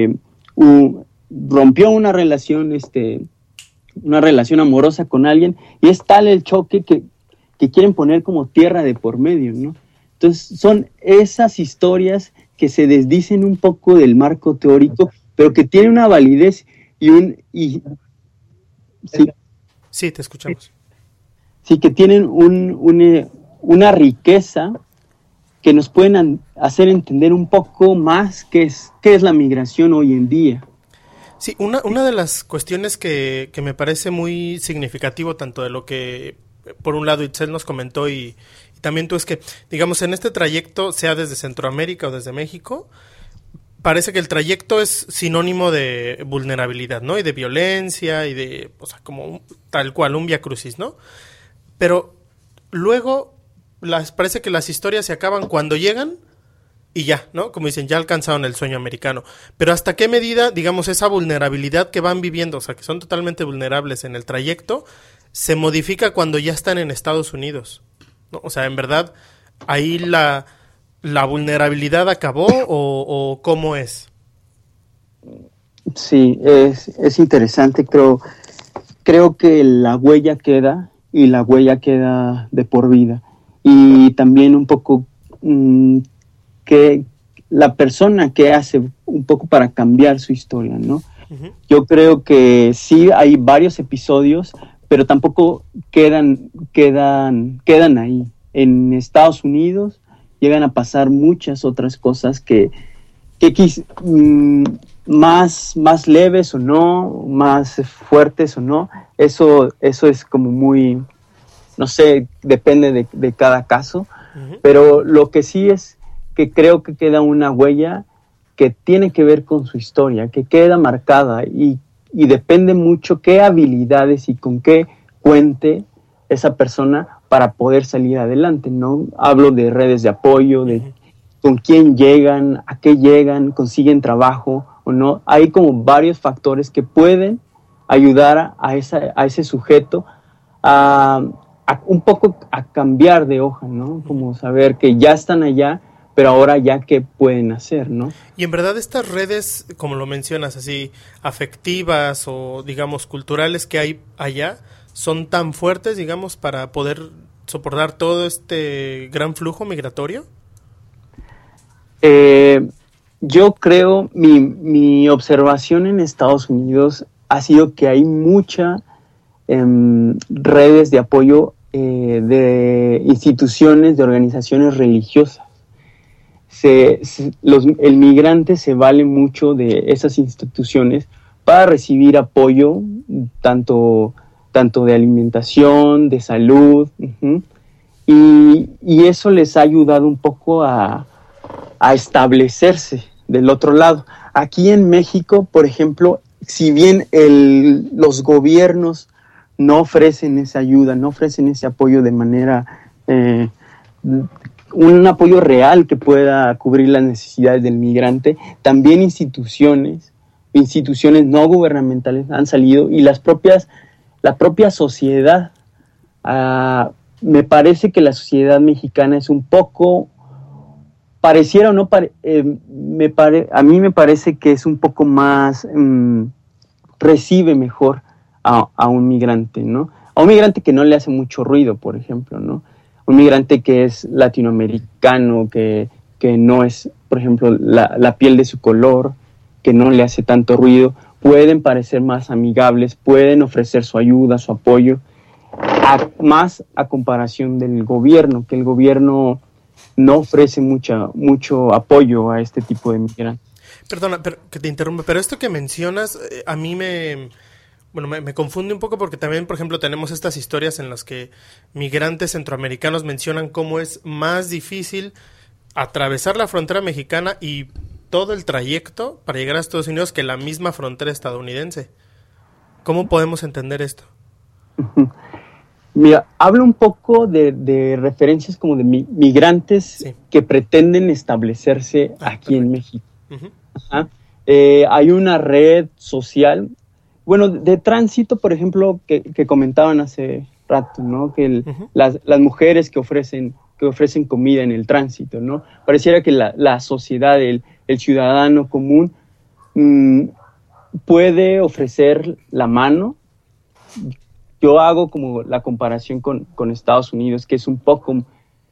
rompió una relación amorosa con alguien y es tal el choque que quieren poner como tierra de por medio, ¿no? Entonces son esas historias que se desdicen un poco del marco teórico, pero que tienen una validez Sí, te escuchamos. Sí, que tienen una riqueza que nos pueden hacer entender un poco más qué es la migración hoy en día. Sí, una de las cuestiones que me parece muy significativo, tanto de lo que, por un lado, Itzel nos comentó y también tú, es que, digamos, en este trayecto, sea desde Centroamérica o desde México, parece que el trayecto es sinónimo de vulnerabilidad, ¿no? Y de violencia y de, o sea, como tal cual, un viacrucis, ¿no? Pero luego parece que las historias se acaban cuando llegan y ya, ¿no? Como dicen, ya alcanzaron el sueño americano. Pero ¿hasta qué medida, digamos, esa vulnerabilidad que van viviendo, o sea, que son totalmente vulnerables en el trayecto, se modifica cuando ya están en Estados Unidos, ¿no? O sea, en verdad, ahí la vulnerabilidad acabó o ¿cómo es? Sí, es interesante. Creo creo que la huella queda, y la huella queda de por vida. Y también un poco que la persona que hace un poco para cambiar su historia, ¿no? Uh-huh. Yo creo que sí hay varios episodios, pero tampoco quedan ahí. En Estados Unidos llegan a pasar muchas otras cosas que más leves o no, más fuertes o no. Eso es como muy, no sé, depende de cada caso. Uh-huh. Pero lo que sí es que creo que queda una huella que tiene que ver con su historia, que queda marcada y depende mucho qué habilidades y con qué cuente esa persona para poder salir adelante, ¿no? Hablo de redes de apoyo, de con quién llegan, a qué llegan, consiguen trabajo o no. Hay como varios factores que pueden ayudar a ese sujeto a un poco a cambiar de hoja, ¿no? Como saber que ya están allá, pero ahora ya qué pueden hacer, ¿no? Y en verdad estas redes, como lo mencionas, así afectivas o digamos culturales que hay allá, ¿son tan fuertes, digamos, para poder soportar todo este gran flujo migratorio? Yo creo, mi observación en Estados Unidos ha sido que hay muchas redes de apoyo de instituciones, de organizaciones religiosas. El migrante se vale mucho de esas instituciones para recibir apoyo, tanto de alimentación, de salud, uh-huh. y eso les ha ayudado un poco a establecerse del otro lado. Aquí en México, por ejemplo, si bien los gobiernos no ofrecen esa ayuda, no ofrecen ese apoyo de manera, un apoyo real que pueda cubrir las necesidades del migrante, también instituciones no gubernamentales han salido y la propia sociedad. Me parece que la sociedad mexicana es un poco, pareciera o no, a mí me parece que es un poco más, recibe mejor a un migrante, ¿no? A un migrante que no le hace mucho ruido, por ejemplo, ¿no? Un migrante que es latinoamericano, que no es, por ejemplo, la piel de su color, que no le hace tanto ruido, pueden parecer más amigables, pueden ofrecer su ayuda, su apoyo, más a comparación del gobierno, que el gobierno no ofrece mucho apoyo a este tipo de migrantes. Perdona, que te interrumpa, pero esto que mencionas a mí me confunde un poco porque también, por ejemplo, tenemos estas historias en las que migrantes centroamericanos mencionan cómo es más difícil atravesar la frontera mexicana y todo el trayecto para llegar a Estados Unidos que la misma frontera estadounidense. ¿Cómo podemos entender esto? Mira, hablo un poco de referencias como de migrantes sí, que pretenden establecerse aquí en México. Uh-huh. Ajá. Hay una red social, bueno, de tránsito, por ejemplo, que comentaban hace rato, ¿no? Que uh-huh, las mujeres que ofrecen comida en el tránsito, ¿no? Pareciera que la sociedad, el ciudadano común puede ofrecer la mano. Yo hago como la comparación con Estados Unidos, que es un poco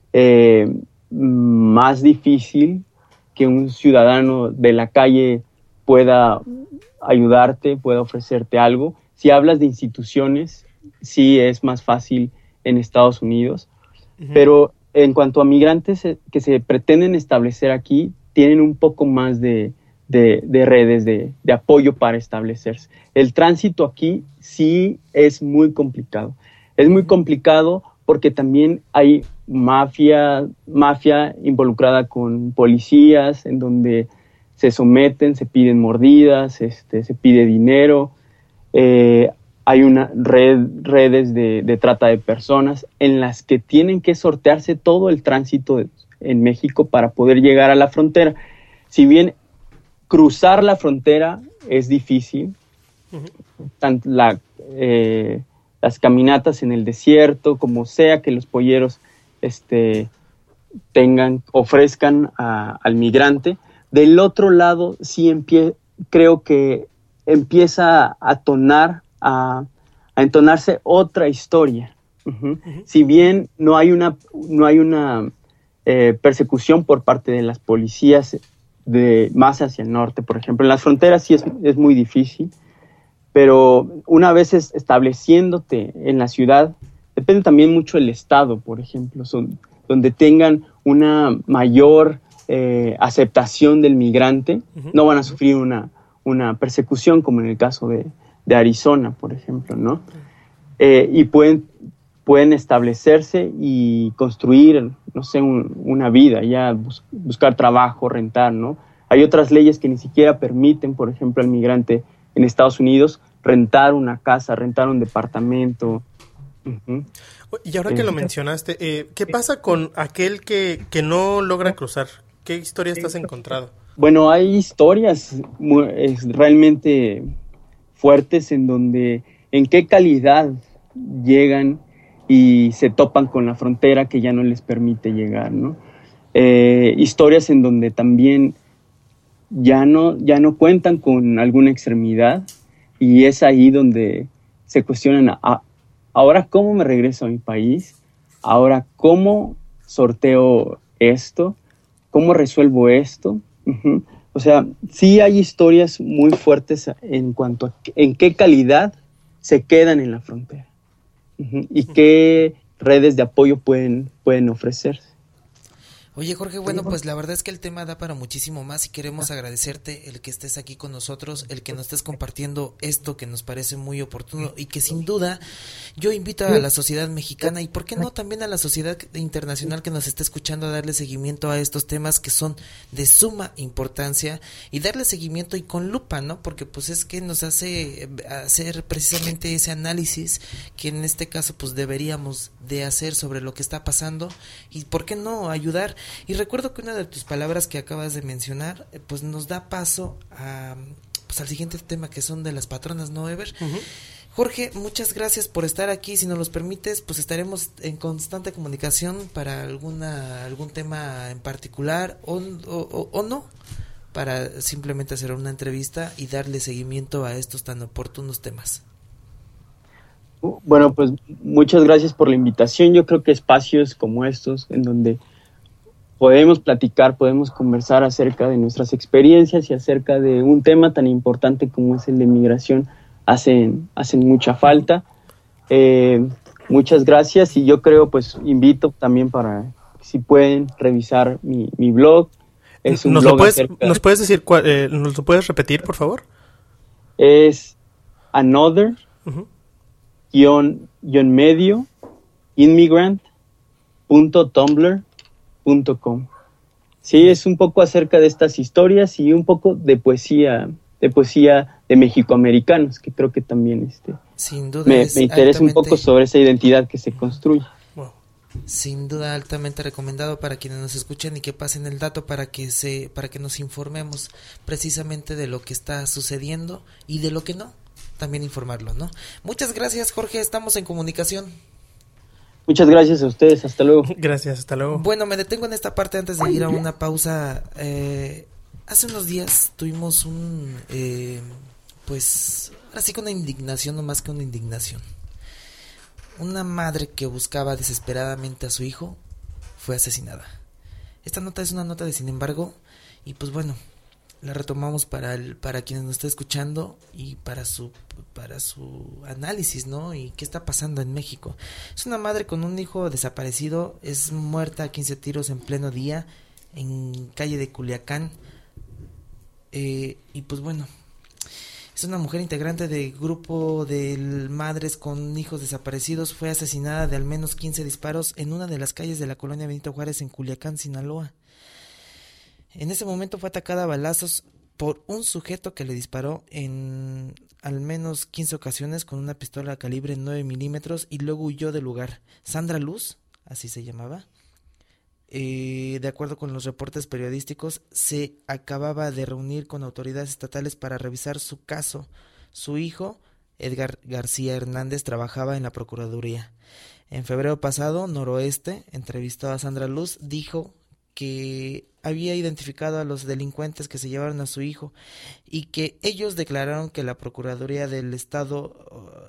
más difícil que un ciudadano de la calle pueda ayudarte, pueda ofrecerte algo. Si hablas de instituciones, sí es más fácil en Estados Unidos, uh-huh, pero en cuanto a migrantes que se pretenden establecer aquí, tienen un poco más de redes de apoyo para establecerse. El tránsito aquí sí es muy complicado. Es muy complicado porque también hay mafia involucrada con policías, en donde se someten, se piden mordidas, se pide dinero. Hay redes de trata de personas en las que tienen que sortearse todo el tránsito en México para poder llegar a la frontera. Si bien cruzar la frontera es difícil, uh-huh, tanto las caminatas en el desierto, como sea que los polleros ofrezcan al migrante. Del otro lado, sí creo que empieza a tonar a a entonarse otra historia. Si bien no hay una persecución por parte de las policías más hacia el norte, por ejemplo, en las fronteras sí es muy difícil, pero una vez estableciéndote en la ciudad, depende también mucho del estado, por ejemplo, donde tengan una mayor aceptación del migrante, no van a sufrir una persecución como en el caso de Arizona, por ejemplo, ¿no? Y pueden establecerse y construir, no sé, una vida, ya buscar trabajo, rentar, ¿no? Hay otras leyes que ni siquiera permiten, por ejemplo, al migrante en Estados Unidos rentar una casa, rentar un departamento. Y ahora que lo mencionaste, ¿qué pasa con aquel que no logra cruzar? ¿Qué historias te has encontrado? Bueno, hay historias realmente fuertes en qué calidad llegan y se topan con la frontera que ya no les permite llegar, ¿no? Historias en donde también ya no cuentan con alguna extremidad y es ahí donde se cuestionan, ahora cómo me regreso a mi país, ahora cómo sorteo esto, cómo resuelvo esto. O sea, sí hay historias muy fuertes en cuanto a en qué calidad se quedan en la frontera y qué redes de apoyo pueden ofrecerse. Oye, Jorge, bueno, pues la verdad es que el tema da para muchísimo más y queremos agradecerte el que estés aquí con nosotros, el que nos estés compartiendo esto que nos parece muy oportuno y que sin duda yo invito a la sociedad mexicana y por qué no también a la sociedad internacional que nos está escuchando a darle seguimiento a estos temas que son de suma importancia y darle seguimiento y con lupa, ¿no? Porque pues es que nos hace hacer precisamente ese análisis que en este caso pues deberíamos de hacer sobre lo que está pasando y por qué no ayudar. Y recuerdo que una de tus palabras que acabas de mencionar, pues nos da paso pues al siguiente tema que son de las patronas, ¿no, Ever? Jorge, muchas gracias por estar aquí. Si nos los permites, pues estaremos en constante comunicación para algún tema en particular o no, para simplemente hacer una entrevista y darle seguimiento a estos tan oportunos temas. Bueno, pues muchas gracias por la invitación. Yo creo que espacios como estos, en donde podemos platicar, podemos conversar acerca de nuestras experiencias y acerca de un tema tan importante como es el de migración, hacen mucha falta. Muchas gracias y yo creo, pues invito también para, si pueden, revisar mi blog. Es un blog ¿Nos puedes decir nos lo puedes repetir, por favor? Es another-medio immigrant.tumblr.com. Sí, es un poco acerca de estas historias y un poco de poesía de mexicoamericanos, que creo que también sin duda me interesa un poco sobre esa identidad que se construye. Wow. Sin duda altamente recomendado para quienes nos escuchen y que pasen el dato para que nos informemos precisamente de lo que está sucediendo y de lo que no, también informarlo, ¿no? Muchas gracias, Jorge, estamos en comunicación. Muchas gracias a ustedes, hasta luego. Gracias, hasta luego. Bueno, me detengo en esta parte antes de ir a una pausa. Hace unos días tuvimos pues, así con una indignación, no más que una indignación. Una madre que buscaba desesperadamente a su hijo fue asesinada. Esta nota es una nota de Sin embargo, y pues bueno, la retomamos para quienes nos está escuchando y para su análisis, ¿no? Y qué está pasando en México. Es una madre con un hijo desaparecido, es muerta a 15 tiros en pleno día en calle de Culiacán. Y pues bueno, es una mujer integrante del grupo de madres con hijos desaparecidos. Fue asesinada de al menos 15 disparos en una de las calles de la colonia Benito Juárez en Culiacán, Sinaloa. En ese momento fue atacada a balazos por un sujeto que le disparó en al menos 15 ocasiones con una pistola calibre 9 milímetros y luego huyó del lugar. Sandra Luz, así se llamaba. De acuerdo con los reportes periodísticos, se acababa de reunir con autoridades estatales para revisar su caso. Su hijo, Edgar García Hernández, trabajaba en la Procuraduría. En febrero pasado, Noroeste entrevistó a Sandra Luz, dijo que había identificado a los delincuentes que se llevaron a su hijo y que ellos declararon que la Procuraduría del Estado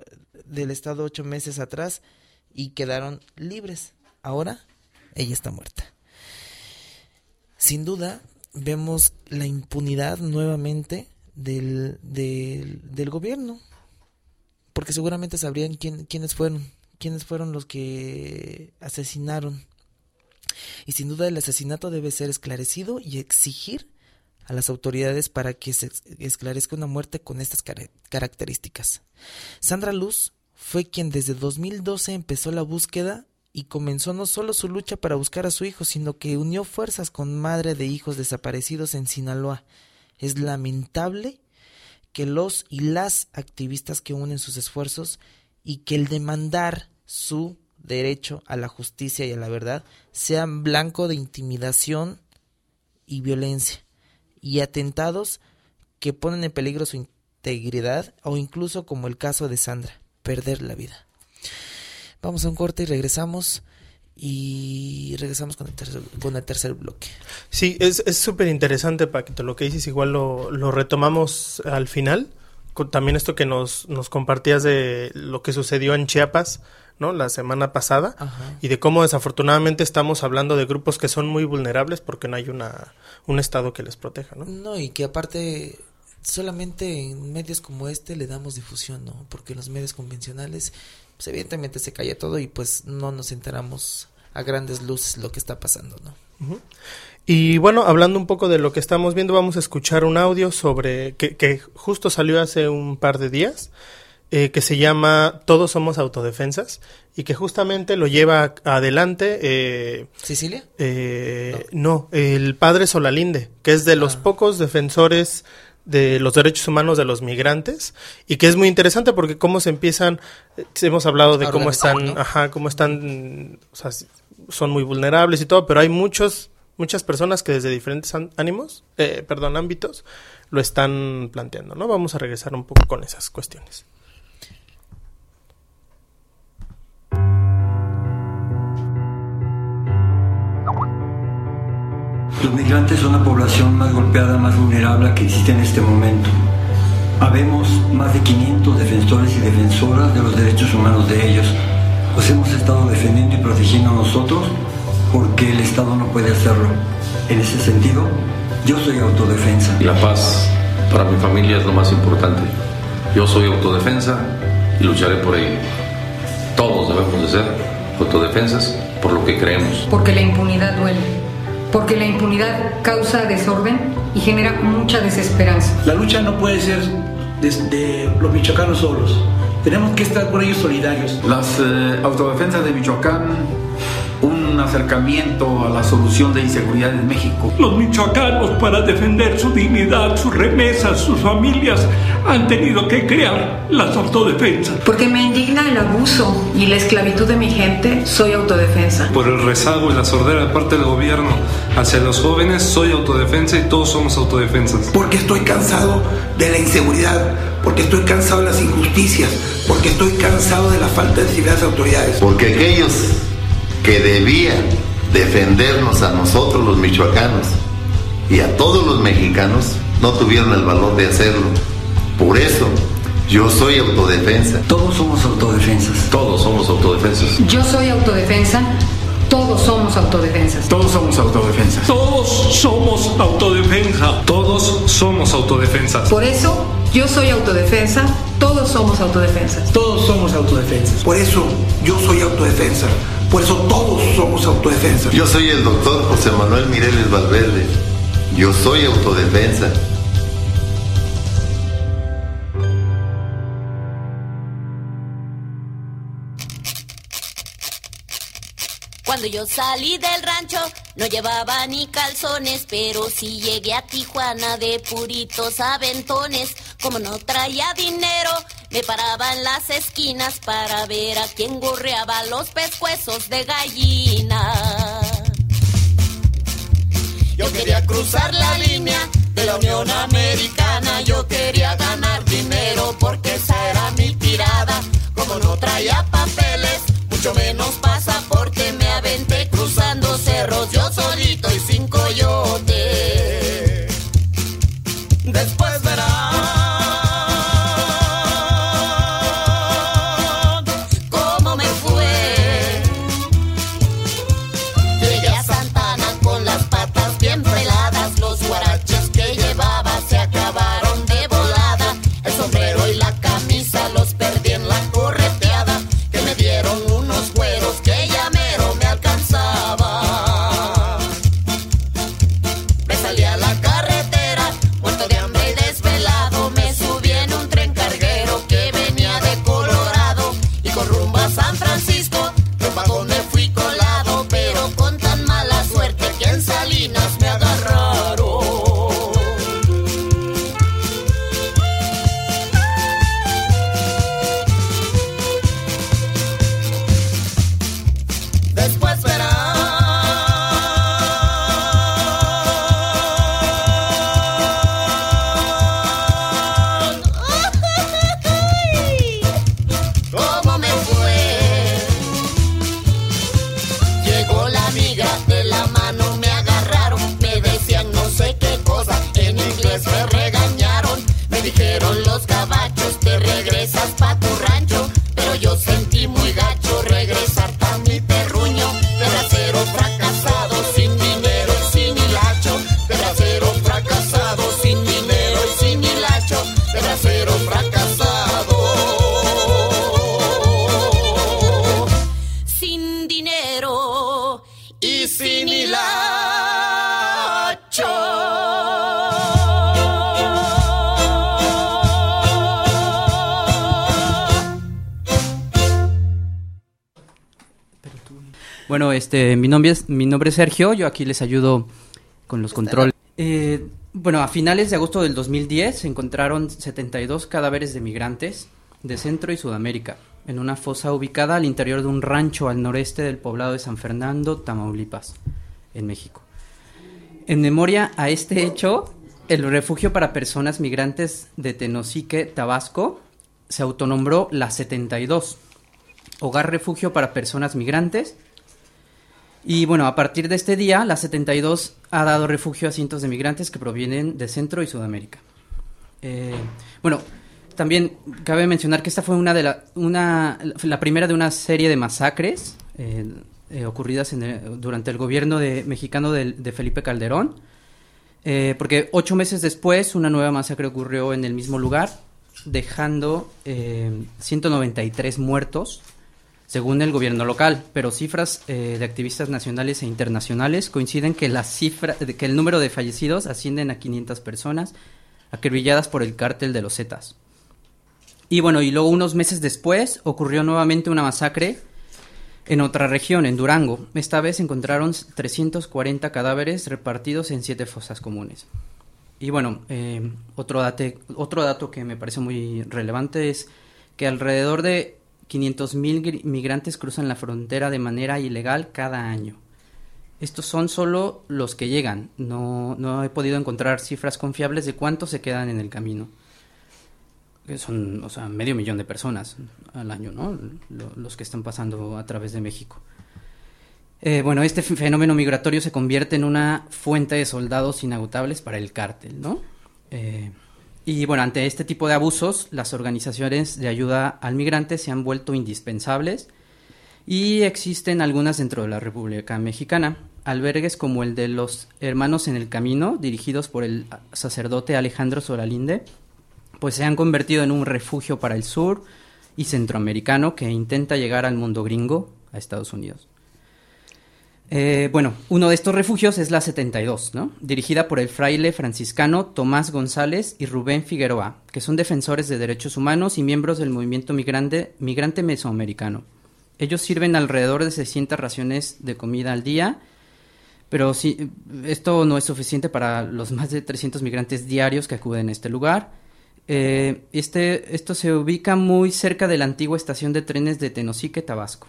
del estado 8 meses atrás y quedaron libres. Ahora ella está muerta. Sin duda vemos la impunidad nuevamente del gobierno, porque seguramente sabrían quiénes fueron los que asesinaron. Y sin duda el asesinato debe ser esclarecido y exigir a las autoridades para que se esclarezca una muerte con estas características. Sandra Luz fue quien desde 2012 empezó la búsqueda y comenzó no solo su lucha para buscar a su hijo, sino que unió fuerzas con madre de hijos desaparecidos en Sinaloa. Es lamentable que los y las activistas que unen sus esfuerzos y que el demandar su derecho a la justicia y a la verdad sean blanco de intimidación y violencia y atentados que ponen en peligro su integridad o incluso, como el caso de Sandra, perder la vida. Vamos a un corte y regresamos con el tercer bloque. Sí, es súper interesante, Paquito, lo que dices. Igual lo retomamos al final, con también esto que nos compartías de lo que sucedió en Chiapas, ¿no?, la semana pasada. Ajá. Y de cómo desafortunadamente estamos hablando de grupos que son muy vulnerables porque no hay un estado que les proteja, ¿no? No, y que aparte solamente en medios como este le damos difusión, ¿no? Porque en los medios convencionales pues evidentemente se calla todo y pues no nos enteramos a grandes luces lo que está pasando, ¿no? Uh-huh. Y bueno, hablando un poco de lo que estamos viendo, vamos a escuchar un audio sobre que justo salió hace un par de días, que se llama Todos somos autodefensas, y que justamente lo lleva adelante ¿Cecilia? No, el padre Solalinde, que es de los pocos defensores de los derechos humanos de los migrantes, y que es muy interesante porque cómo se empiezan, hemos hablado de cómo están, ¿no? Cómo están, o sea, son muy vulnerables y todo, pero hay muchas personas que desde diferentes ámbitos lo están planteando, ¿no? Vamos a regresar un poco con esas cuestiones. Los migrantes son la población más golpeada, más vulnerable que existe en este momento. Habemos más de 500 defensores y defensoras de los derechos humanos de ellos. Los hemos estado defendiendo y protegiendo a nosotros porque el Estado no puede hacerlo. En ese sentido, yo soy autodefensa. La paz para mi familia es lo más importante. Yo soy autodefensa y lucharé por ello. Todos debemos de ser autodefensas por lo que creemos. Porque la impunidad duele. Porque la impunidad causa desorden y genera mucha desesperanza. La lucha no puede ser de los michoacanos solos. Tenemos que estar con ellos solidarios. Las autodefensas de Michoacán, un acercamiento a la solución de inseguridad en México. Los michoacanos, para defender su dignidad, sus remesas, sus familias, han tenido que crear las autodefensas. Porque me indigna el abuso y la esclavitud de mi gente, soy autodefensa. Por el rezago y la sordera de parte del gobierno hacia los jóvenes, soy autodefensa y todos somos autodefensas. Porque estoy cansado de la inseguridad, porque estoy cansado de las injusticias, porque estoy cansado de la falta de sensibilidad de las autoridades. Porque aquellos que debían defendernos a nosotros los michoacanos y a todos los mexicanos no tuvieron el valor de hacerlo. Por eso yo soy autodefensa. Todos somos autodefensas. Todos somos autodefensas. Yo soy autodefensa. Todos somos autodefensas. Todos somos autodefensas. Todos somos autodefensa. Todos somos autodefensas. Por eso yo soy autodefensa. Todos somos autodefensas. Todos somos autodefensas. Por eso yo soy autodefensa. Por eso todos somos autodefensa. Yo soy el doctor José Manuel Mireles Valverde. Yo soy autodefensa. Cuando yo salí del rancho no llevaba ni calzones, pero sí llegué a Tijuana de puritos aventones. Como no traía dinero, me paraba en las esquinas para ver a quién gorreaba los pescuezos de gallina. Yo quería cruzar la línea de la Unión Americana, yo quería ganar dinero porque esa era mi tirada. Como no traía papeles, mucho menos pasaporte, me aventé cruzando cerros yo solito y sin coyote. Después verás dijeron los gabachos, te regresas pa' tu rancho. Pero yo sentí muy gacho regresar pa' mi terruño. De bracero fracasado, sin dinero y sin hilacho. De bracero fracasado, sin dinero y sin hilacho. De bracero fracasado, sin dinero y sin hilacho. Bueno, mi nombre es Sergio, yo aquí les ayudo con los controles. Bueno, a finales de agosto del 2010 se encontraron 72 cadáveres de migrantes de Centro y Sudamérica en una fosa ubicada al interior de un rancho al noreste del poblado de San Fernando, Tamaulipas, en México. En memoria a este hecho, el refugio para personas migrantes de Tenosique, Tabasco, se autonombró La 72, hogar refugio para personas migrantes. Y bueno, a partir de este día, la 72 ha dado refugio a cientos de migrantes que provienen de Centro y Sudamérica. Bueno, también cabe mencionar que esta fue la primera de una serie de masacres ocurridas durante el gobierno mexicano de Felipe Calderón, porque 8 meses después una nueva masacre ocurrió en el mismo lugar, dejando 193 muertos, según el gobierno local, pero cifras de activistas nacionales e internacionales coinciden que que el número de fallecidos ascienden a 500 personas acribilladas por el cártel de los Zetas. Y bueno, y luego unos meses después ocurrió nuevamente una masacre en otra región, en Durango. Esta vez encontraron 340 cadáveres repartidos en 7 fosas comunes. Y bueno, otro dato que me parece muy relevante es que alrededor de 500,000 migrantes cruzan la frontera de manera ilegal cada año. Estos son solo los que llegan. No he podido encontrar cifras confiables de cuántos se quedan en el camino. Que son, 500,000 de personas al año, ¿no? Los que están pasando a través de México. Bueno, este fenómeno migratorio se convierte en una fuente de soldados inagotables para el cártel, ¿no? Y bueno, ante este tipo de abusos, las organizaciones de ayuda al migrante se han vuelto indispensables y existen algunas dentro de la República Mexicana. Albergues como el de los Hermanos en el Camino, dirigidos por el sacerdote Alejandro Solalinde, pues se han convertido en un refugio para el sur y centroamericano que intenta llegar al mundo gringo, a Estados Unidos. Bueno, uno de estos refugios es la 72, ¿no? Dirigida por el fraile franciscano Tomás González y Rubén Figueroa, que son defensores de derechos humanos y miembros del movimiento migrante mesoamericano. Ellos sirven alrededor de 600 raciones de comida al día, pero sí, esto no es suficiente para los más de 300 migrantes diarios que acuden a este lugar. Esto se ubica muy cerca de la antigua estación de trenes de Tenosique, Tabasco.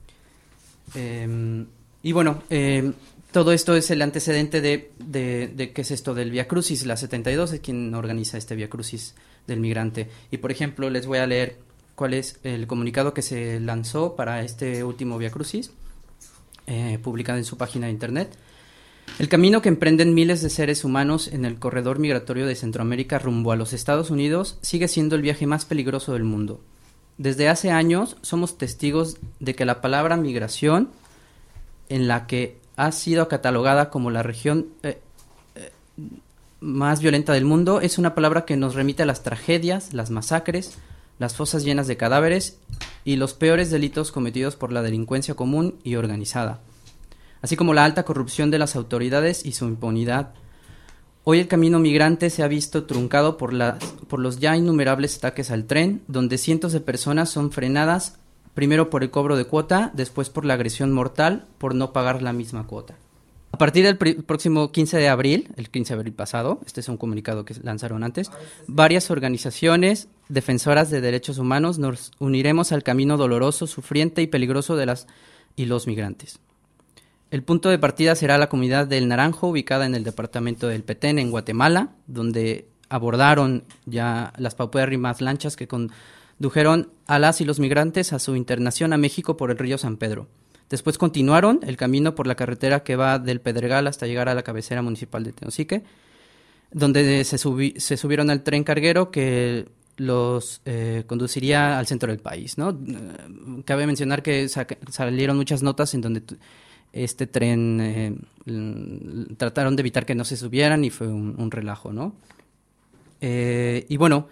Y bueno, todo esto es el antecedente de qué es esto del Vía Crucis. La 72 es quien organiza este Vía Crucis del migrante. Y por ejemplo, les voy a leer cuál es el comunicado que se lanzó para este último Vía Crucis, publicado en su página de internet. El camino que emprenden miles de seres humanos en el corredor migratorio de Centroamérica rumbo a los Estados Unidos sigue siendo el viaje más peligroso del mundo. Desde hace años somos testigos de que la palabra migración, en la que ha sido catalogada como la región más violenta del mundo, es una palabra que nos remite a las tragedias, las masacres, las fosas llenas de cadáveres y los peores delitos cometidos por la delincuencia común y organizada, así como la alta corrupción de las autoridades y su impunidad. Hoy el camino migrante se ha visto truncado por los ya innumerables ataques al tren, donde cientos de personas son frenadas primero por el cobro de cuota, después por la agresión mortal por no pagar la misma cuota. A partir del próximo 15 de abril, el 15 de abril pasado, este es un comunicado que lanzaron antes, varias organizaciones defensoras de derechos humanos nos uniremos al camino doloroso, sufriente y peligroso de los migrantes. El punto de partida será la comunidad del Naranjo, ubicada en el departamento del Petén, en Guatemala, donde abordaron ya las paupérrimas lanchas que condujeron a las y los migrantes a su internación a México por el río San Pedro. Después continuaron el camino por la carretera que va del Pedregal hasta llegar a la cabecera municipal de Tenosique. donde se subieron al tren carguero que los conduciría al centro del país, ¿no? Cabe mencionar que salieron muchas notas en donde este tren trataron de evitar que no se subieran y fue un relajo, ¿no? Y bueno,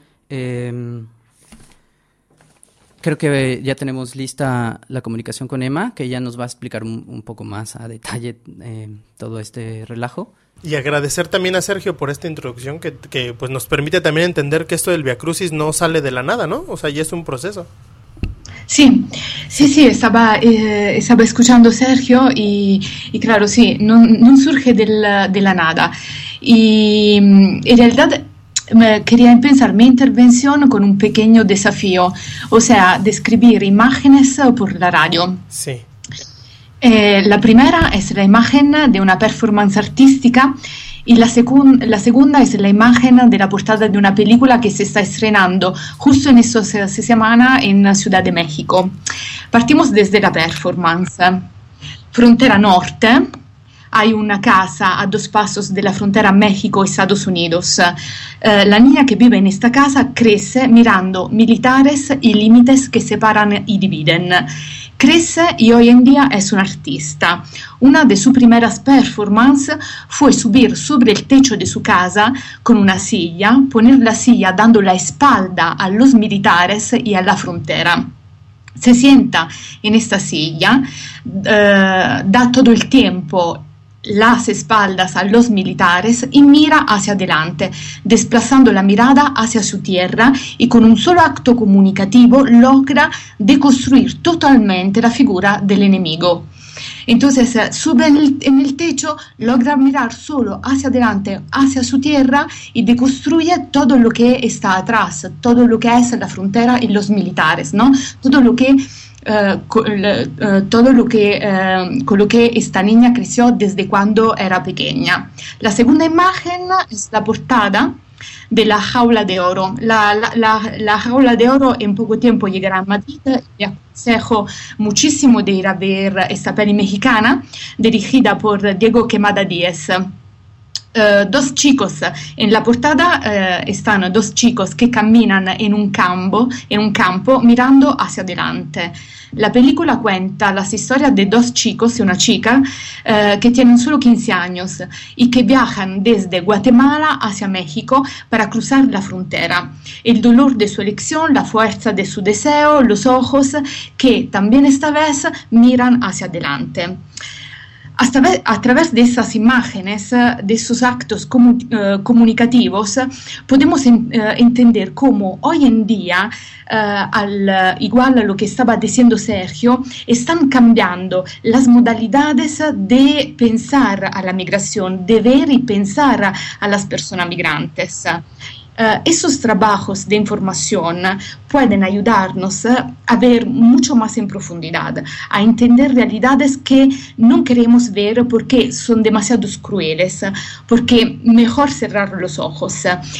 creo que ya tenemos lista la comunicación con Emma, que ella nos va a explicar un poco más a detalle todo este relajo. Y agradecer también a Sergio por esta introducción que pues nos permite también entender que esto del Via Crucis no sale de la nada, ¿no? O sea, ya es un proceso. Sí, estaba escuchando Sergio y claro, sí, no surge de la nada. Y en realidad quería empezar mi intervención con un pequeño desafío, o sea, describir imágenes por la radio. Sí. La primera es la imagen de una performance artística y la segunda es la imagen de la portada de una película que se está estrenando justo en esta semana en Ciudad de México. Partimos desde la performance. Frontera norte. Hay una casa a 2 pasos de la frontera México-Estados Unidos. La niña que vive en esta casa crece mirando militares y límites que separan y dividen. Crece y hoy en día es una artista. Una de sus primeras performances fue subir sobre el techo de su casa con una silla, poner la silla dando la espalda a los militares y a la frontera. Se sienta en esta silla, da todo el tiempo las espaldas a los militares y mira hacia adelante, desplazando la mirada hacia su tierra y con un solo acto comunicativo logra deconstruir totalmente la figura del enemigo. Entonces sube en el techo, logra mirar solo hacia adelante, hacia su tierra y deconstruye todo lo que está atrás, todo lo que es la frontera y los militares, ¿no? Todo lo que con lo que esta niña creció desde cuando era pequeña. La segunda imagen es la portada de La Jaula de Oro. La Jaula de Oro en poco tiempo llegará a Madrid. Le aconsejo muchísimo de ir a ver esta peli mexicana dirigida por Diego Quemada Díez. 2 chicos en la portada, están 2 chicos que caminan en un campo mirando hacia adelante. La película cuenta las historias de 2 chicos y una chica que tienen solo 15 años y que viajan desde Guatemala hacia México para cruzar la frontera. El dolor de su elección, la fuerza de su deseo, los ojos que también esta vez miran hacia adelante. A través de esas imágenes, de esos actos comunicativos, podemos entender cómo hoy en día, igual a lo que estaba diciendo Sergio, están cambiando las modalidades de pensar a la migración, de ver y pensar a las personas migrantes. Esos trabajos de información pueden ayudarnos a ver mucho más en profundidad, a entender realidades que no queremos ver porque son demasiado crueles, porque mejor cerrar los ojos.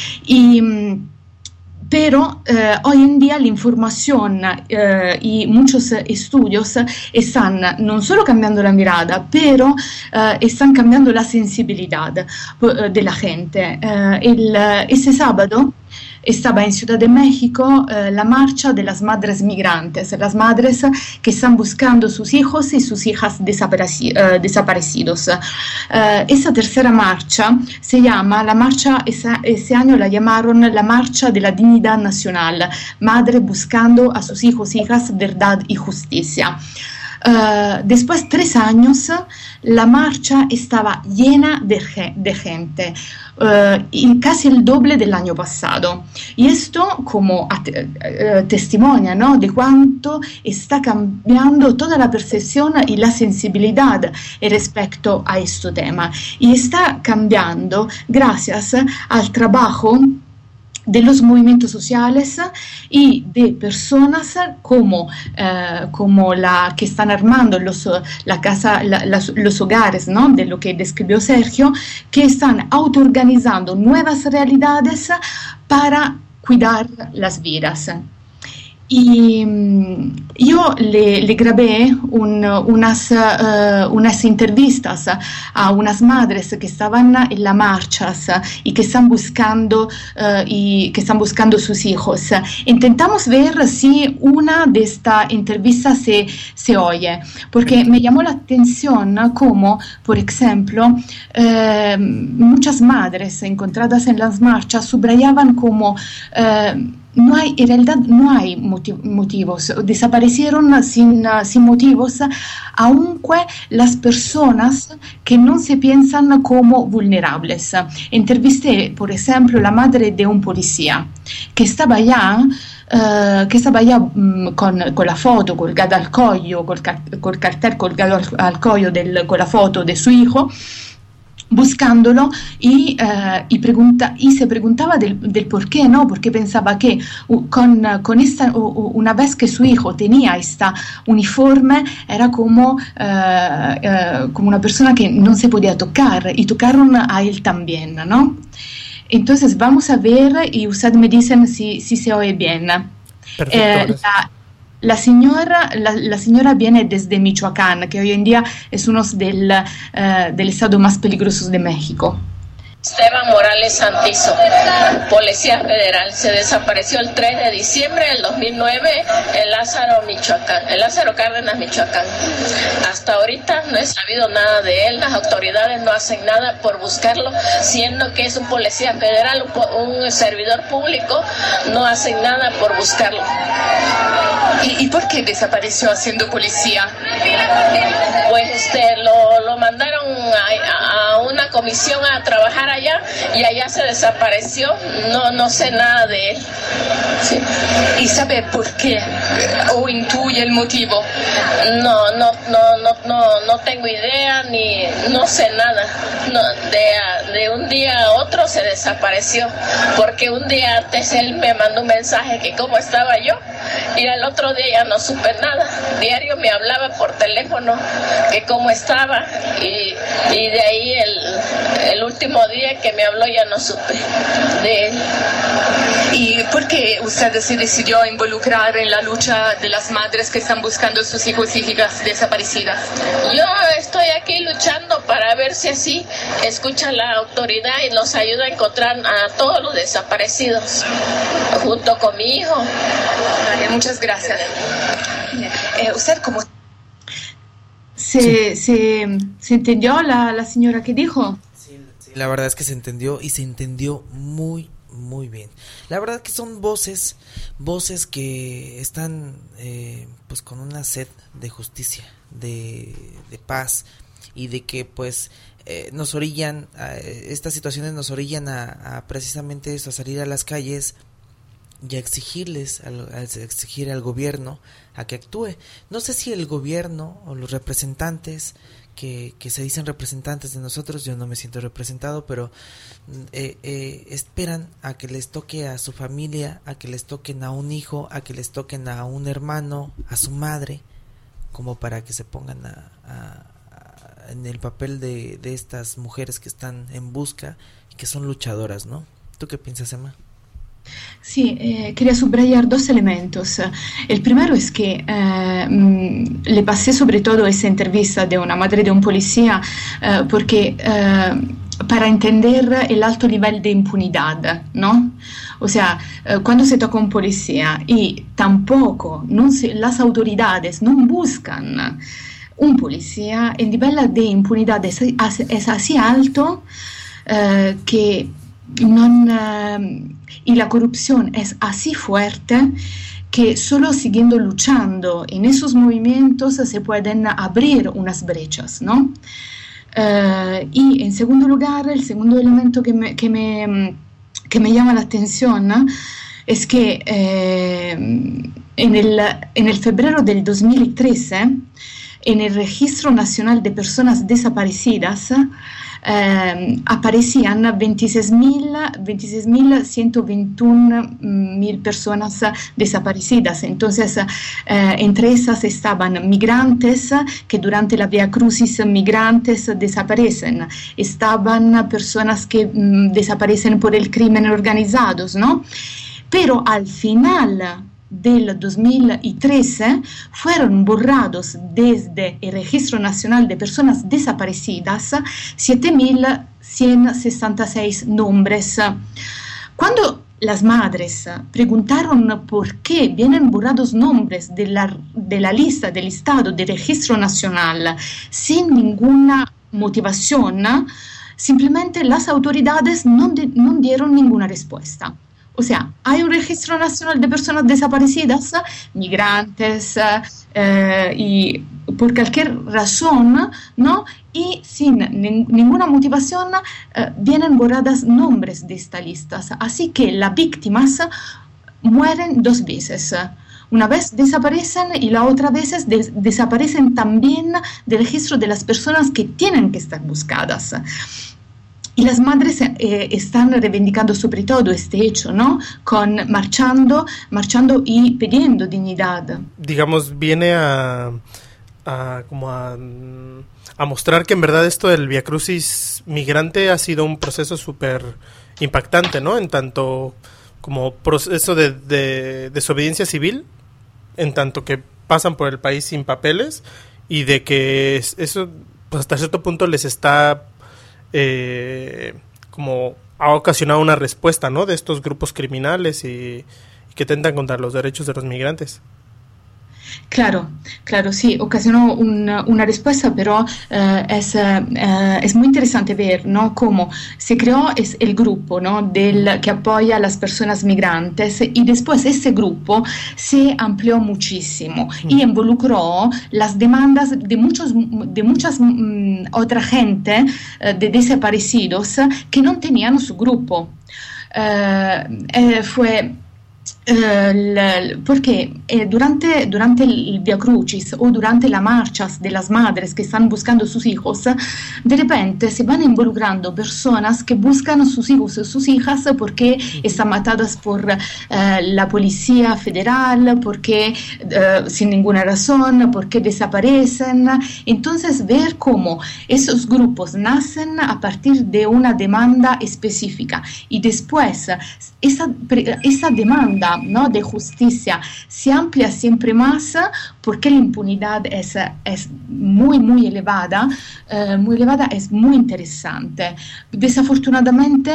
Pero hoy en día la información y muchos estudios están no solo cambiando la mirada, pero están cambiando la sensibilidad de la gente. Ese sábado estaba en Ciudad de México la marcha de las madres migrantes, las madres que están buscando sus hijos y sus hijas desaparecidos. Esa tercera marcha se llama, la marcha ese año la llamaron la Marcha de la Dignidad Nacional, madre buscando a sus hijos e hijas verdad y justicia. Después de 3 años, la marcha estaba llena de gente, casi el doble del año pasado. Y esto como testimonia, ¿no?, de cuánto está cambiando toda la percepción y la sensibilidad respecto a este tema. Y está cambiando gracias al trabajo de los movimientos sociales y de personas como la que están armando los hogares, ¿no?, de lo que describió Sergio, que están autoorganizando nuevas realidades para cuidar las vidas. Y yo le grabé unas entrevistas a unas madres que estaban en las marchas y que están buscando sus hijos. Intentamos ver si una de estas entrevistas se oye, porque me llamó la atención como, por ejemplo, muchas madres encontradas en las marchas subrayaban como en realidad no hay motivos, desaparecieron sin motivos, aunque las personas que no se piensan como vulnerables. Entrevisté, por ejemplo, la madre de un policía que estaba allá con la foto colgada al cuello, col cartel colgado al cuello con la foto de su hijo, buscándolo y se preguntaba del por qué, ¿no? Porque pensaba que una vez que su hijo tenía esta uniforme era como una persona que no se podía tocar, y tocaron a él también, ¿no? Entonces vamos a ver y ustedes me dicen si se oye bien. Perfecto. La señora viene desde Michoacán, que hoy en día es uno del estado más peligrosos de México. Esteban Morales Santizo, Policía Federal, se desapareció el 3 de diciembre del 2009 en Lázaro Cárdenas, Michoacán. Hasta ahorita no he sabido nada de él, las autoridades no hacen nada por buscarlo, siendo que es un policía federal, un servidor público, no hacen nada por buscarlo. ¿Y por qué desapareció siendo policía? Pues lo mandaron a una comisión a trabajar allá y allá se desapareció, no sé nada de él. Sí. ¿Y sabe por qué? ¿O intuye el motivo? No tengo idea ni no sé nada. De un día a otro se desapareció, porque un día antes él me mandó un mensaje que cómo estaba yo, y al otro día ya no supe nada. Diario me hablaba por teléfono que cómo estaba, y de ahí el último día que me habló ya no supe de él. ¿Y por qué usted se decidió involucrar en la lucha de las madres que están buscando a sus hijos y hijas desaparecidas? Yo estoy aquí luchando para ver si así escucha la autoridad y nos ayuda a encontrar a todos los desaparecidos, junto con mi hijo. Vale, muchas gracias. ¿Usted cómo se entendió la señora que dijo? Sí, la verdad es que se entendió, y se entendió muy bien. La verdad que son voces que están pues con una sed de justicia, de paz, y de que pues nos orillan, estas situaciones nos orillan a precisamente eso, a salir a las calles y a exigir al gobierno a que actúe. No sé si el gobierno o los representantes que se dicen representantes de nosotros, yo no me siento representado, pero esperan a que les toque a su familia, a que les toquen a un hijo, a que les toquen a un hermano, a su madre, como para que se pongan en el papel de estas mujeres que están en busca y que son luchadoras, ¿no? ¿Tú qué piensas, Emma? Sí, quería subrayar dos elementos. El primero es que le pasé sobre todo esa entrevista de una madre de un policía porque para entender el alto nivel de impunidad, ¿no? O sea, cuando se toca un policía y tampoco las autoridades no buscan un policía, el nivel de impunidad es así alto que y la corrupción es así fuerte que solo siguiendo luchando en esos movimientos se pueden abrir unas brechas, ¿no? Y en segundo lugar, el segundo elemento que me llama la atención, ¿no?, es que en el febrero del 2013, en el Registro Nacional de Personas Desaparecidas, aparecían 26.121 personas desaparecidas. Entonces, entre esas estaban migrantes que durante la Vía Crucis migrantes desaparecen, estaban personas que desaparecen por el crimen organizado, ¿no? Pero al final del 2013 fueron borrados desde el Registro Nacional de Personas Desaparecidas 7.166 nombres. Cuando las madres preguntaron por qué vienen borrados nombres de la lista del Estado del Registro Nacional sin ninguna motivación, simplemente las autoridades no dieron ninguna respuesta. O sea, hay un registro nacional de personas desaparecidas, migrantes, y por cualquier razón, ¿no? Y sin ninguna motivación vienen borradas nombres de estas listas. Así que las víctimas mueren 2 veces. Una vez desaparecen y la otra vez desaparecen también del registro de las personas que tienen que estar buscadas. Y las madres están reivindicando sobre todo este hecho, ¿no? Marchando y pidiendo dignidad. Digamos, viene a mostrar que en verdad esto del viacrucis migrante ha sido un proceso súper impactante, ¿no? En tanto como proceso de desobediencia civil, en tanto que pasan por el país sin papeles, y de que eso pues hasta cierto punto les está como ha ocasionado una respuesta, ¿no? De estos grupos criminales y que atentan contra los derechos de los migrantes. Claro, sí, ocasionó una respuesta, pero es muy interesante ver, ¿no? Cómo se creó el grupo, ¿no? que apoya a las personas migrantes, y después ese grupo se amplió muchísimo y involucró las demandas de muchas otra gente de desaparecidos que no tenían su grupo. Porque durante el Via Crucis o durante las marchas de las madres que están buscando sus hijos, de repente se van involucrando personas que buscan sus hijos o sus hijas porque están matadas por la policía federal, porque sin ninguna razón, porque desaparecen. Entonces ver cómo esos grupos nacen a partir de una demanda específica y después esa demanda, ¿no? de justicia se amplia siempre más porque la impunidad es muy elevada, es muy interesante. Desafortunadamente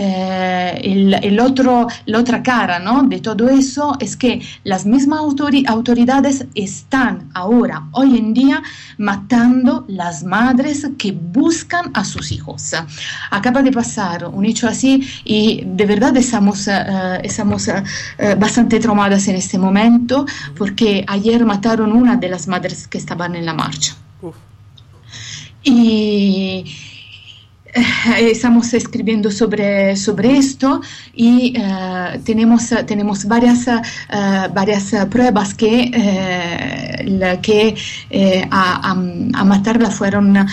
la otra cara, ¿no? de todo eso es que las mismas autoridades están ahora, hoy en día, matando las madres que buscan a sus hijos. Acaba de pasar un hecho así y de verdad estamos bastante traumadas en este momento porque ayer mataron una de las madres que estaban en la marcha. Y estamos escribiendo sobre esto y tenemos varias pruebas que a matarla fueron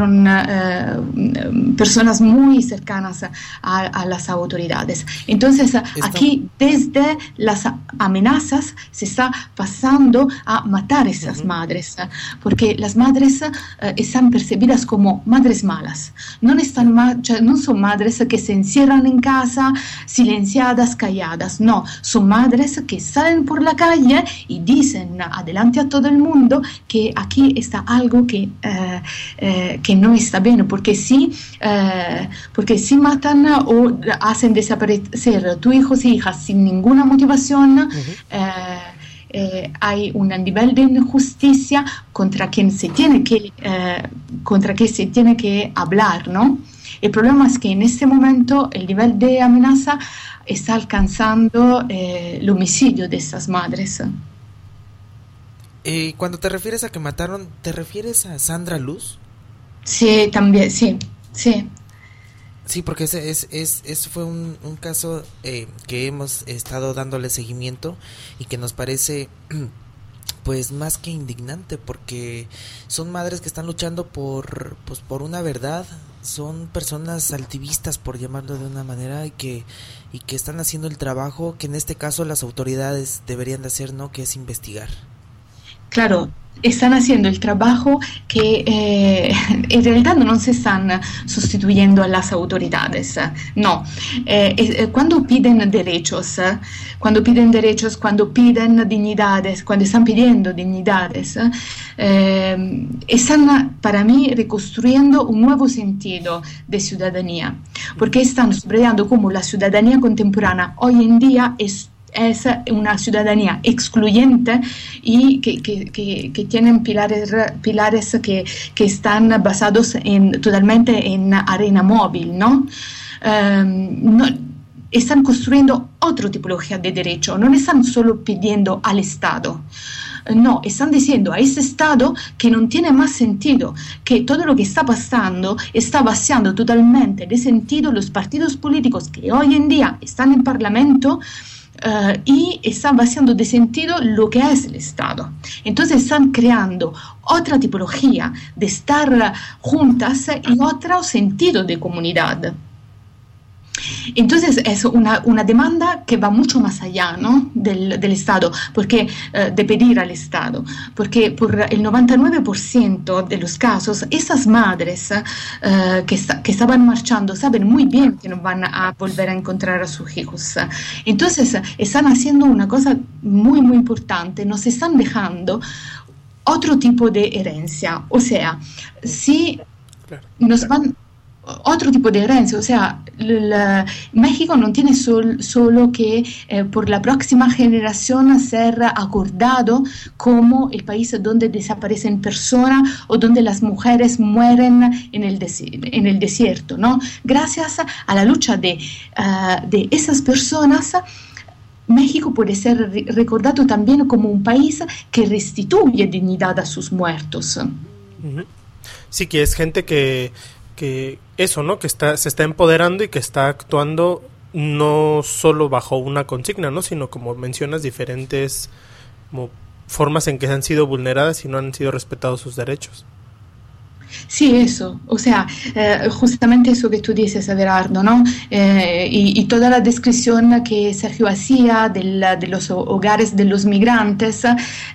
personas muy cercanas a las autoridades. Entonces aquí desde las amenazas se está pasando a matar esas madres, porque las madres están percibidas como madres malas. No son madres que se encierran en casa, silenciadas, calladas. No, son madres que salen por la calle y dicen adelante a todo el mundo que aquí está algo que no está bien, porque si matan o hacen desaparecer tus hijos e hijas sin ninguna motivación, hay un nivel de injusticia contra quien se tiene que hablar, ¿no? El problema es que en este momento el nivel de amenaza está alcanzando el homicidio de estas madres. Cuando te refieres a que mataron, ¿te refieres a Sandra Luz? Sí, también, sí. Sí, porque ese fue un caso que hemos estado dándole seguimiento y que nos parece pues más que indignante, porque son madres que están luchando por una verdad, son personas activistas, por llamarlo de una manera, y que están haciendo el trabajo que en este caso las autoridades deberían de hacer, ¿no? Que es investigar. Claro, están haciendo el trabajo que en realidad no se están sustituyendo a las autoridades, no. Cuando piden derechos, cuando piden dignidades, cuando están pidiendo dignidades, están para mí reconstruyendo un nuevo sentido de ciudadanía, porque están subrayando cómo la ciudadanía contemporánea hoy en día es una ciudadanía excluyente y que tienen pilares que están basados totalmente en arena móvil, ¿no? Están construyendo otra tipología de derecho, no están solo pidiendo al Estado. No, están diciendo a ese Estado que no tiene más sentido, que todo lo que está pasando está vaciando totalmente de sentido los partidos políticos que hoy en día están en Parlamento. Y están vaciando de sentido lo que es el Estado. Entonces están creando otra tipología de estar juntas y otro sentido de comunidad. Entonces es una demanda que va mucho más allá, ¿no? del Estado, porque de pedir al Estado, porque por el 99% de los casos esas madres que estaban marchando saben muy bien que no van a volver a encontrar a sus hijos. Entonces están haciendo una cosa muy muy importante, nos están dejando otro tipo de herencia, o sea, si nos van otro tipo de herencia, o sea, México no tiene solo que por la próxima generación ser acordado como el país donde desaparecen personas o donde las mujeres mueren en el desierto, ¿no? Gracias a la lucha de esas personas, México puede ser recordado también como un país que restituye dignidad a sus muertos. Sí, que es gente que eso, ¿no? Que se está empoderando y que está actuando no solo bajo una consigna, ¿no? Sino, como mencionas, diferentes como formas en que han sido vulneradas y no han sido respetados sus derechos. Sí, eso, o sea, justamente eso que tú dices, Averardo, ¿no? Y toda la descripción que Sergio hacía de los hogares de los migrantes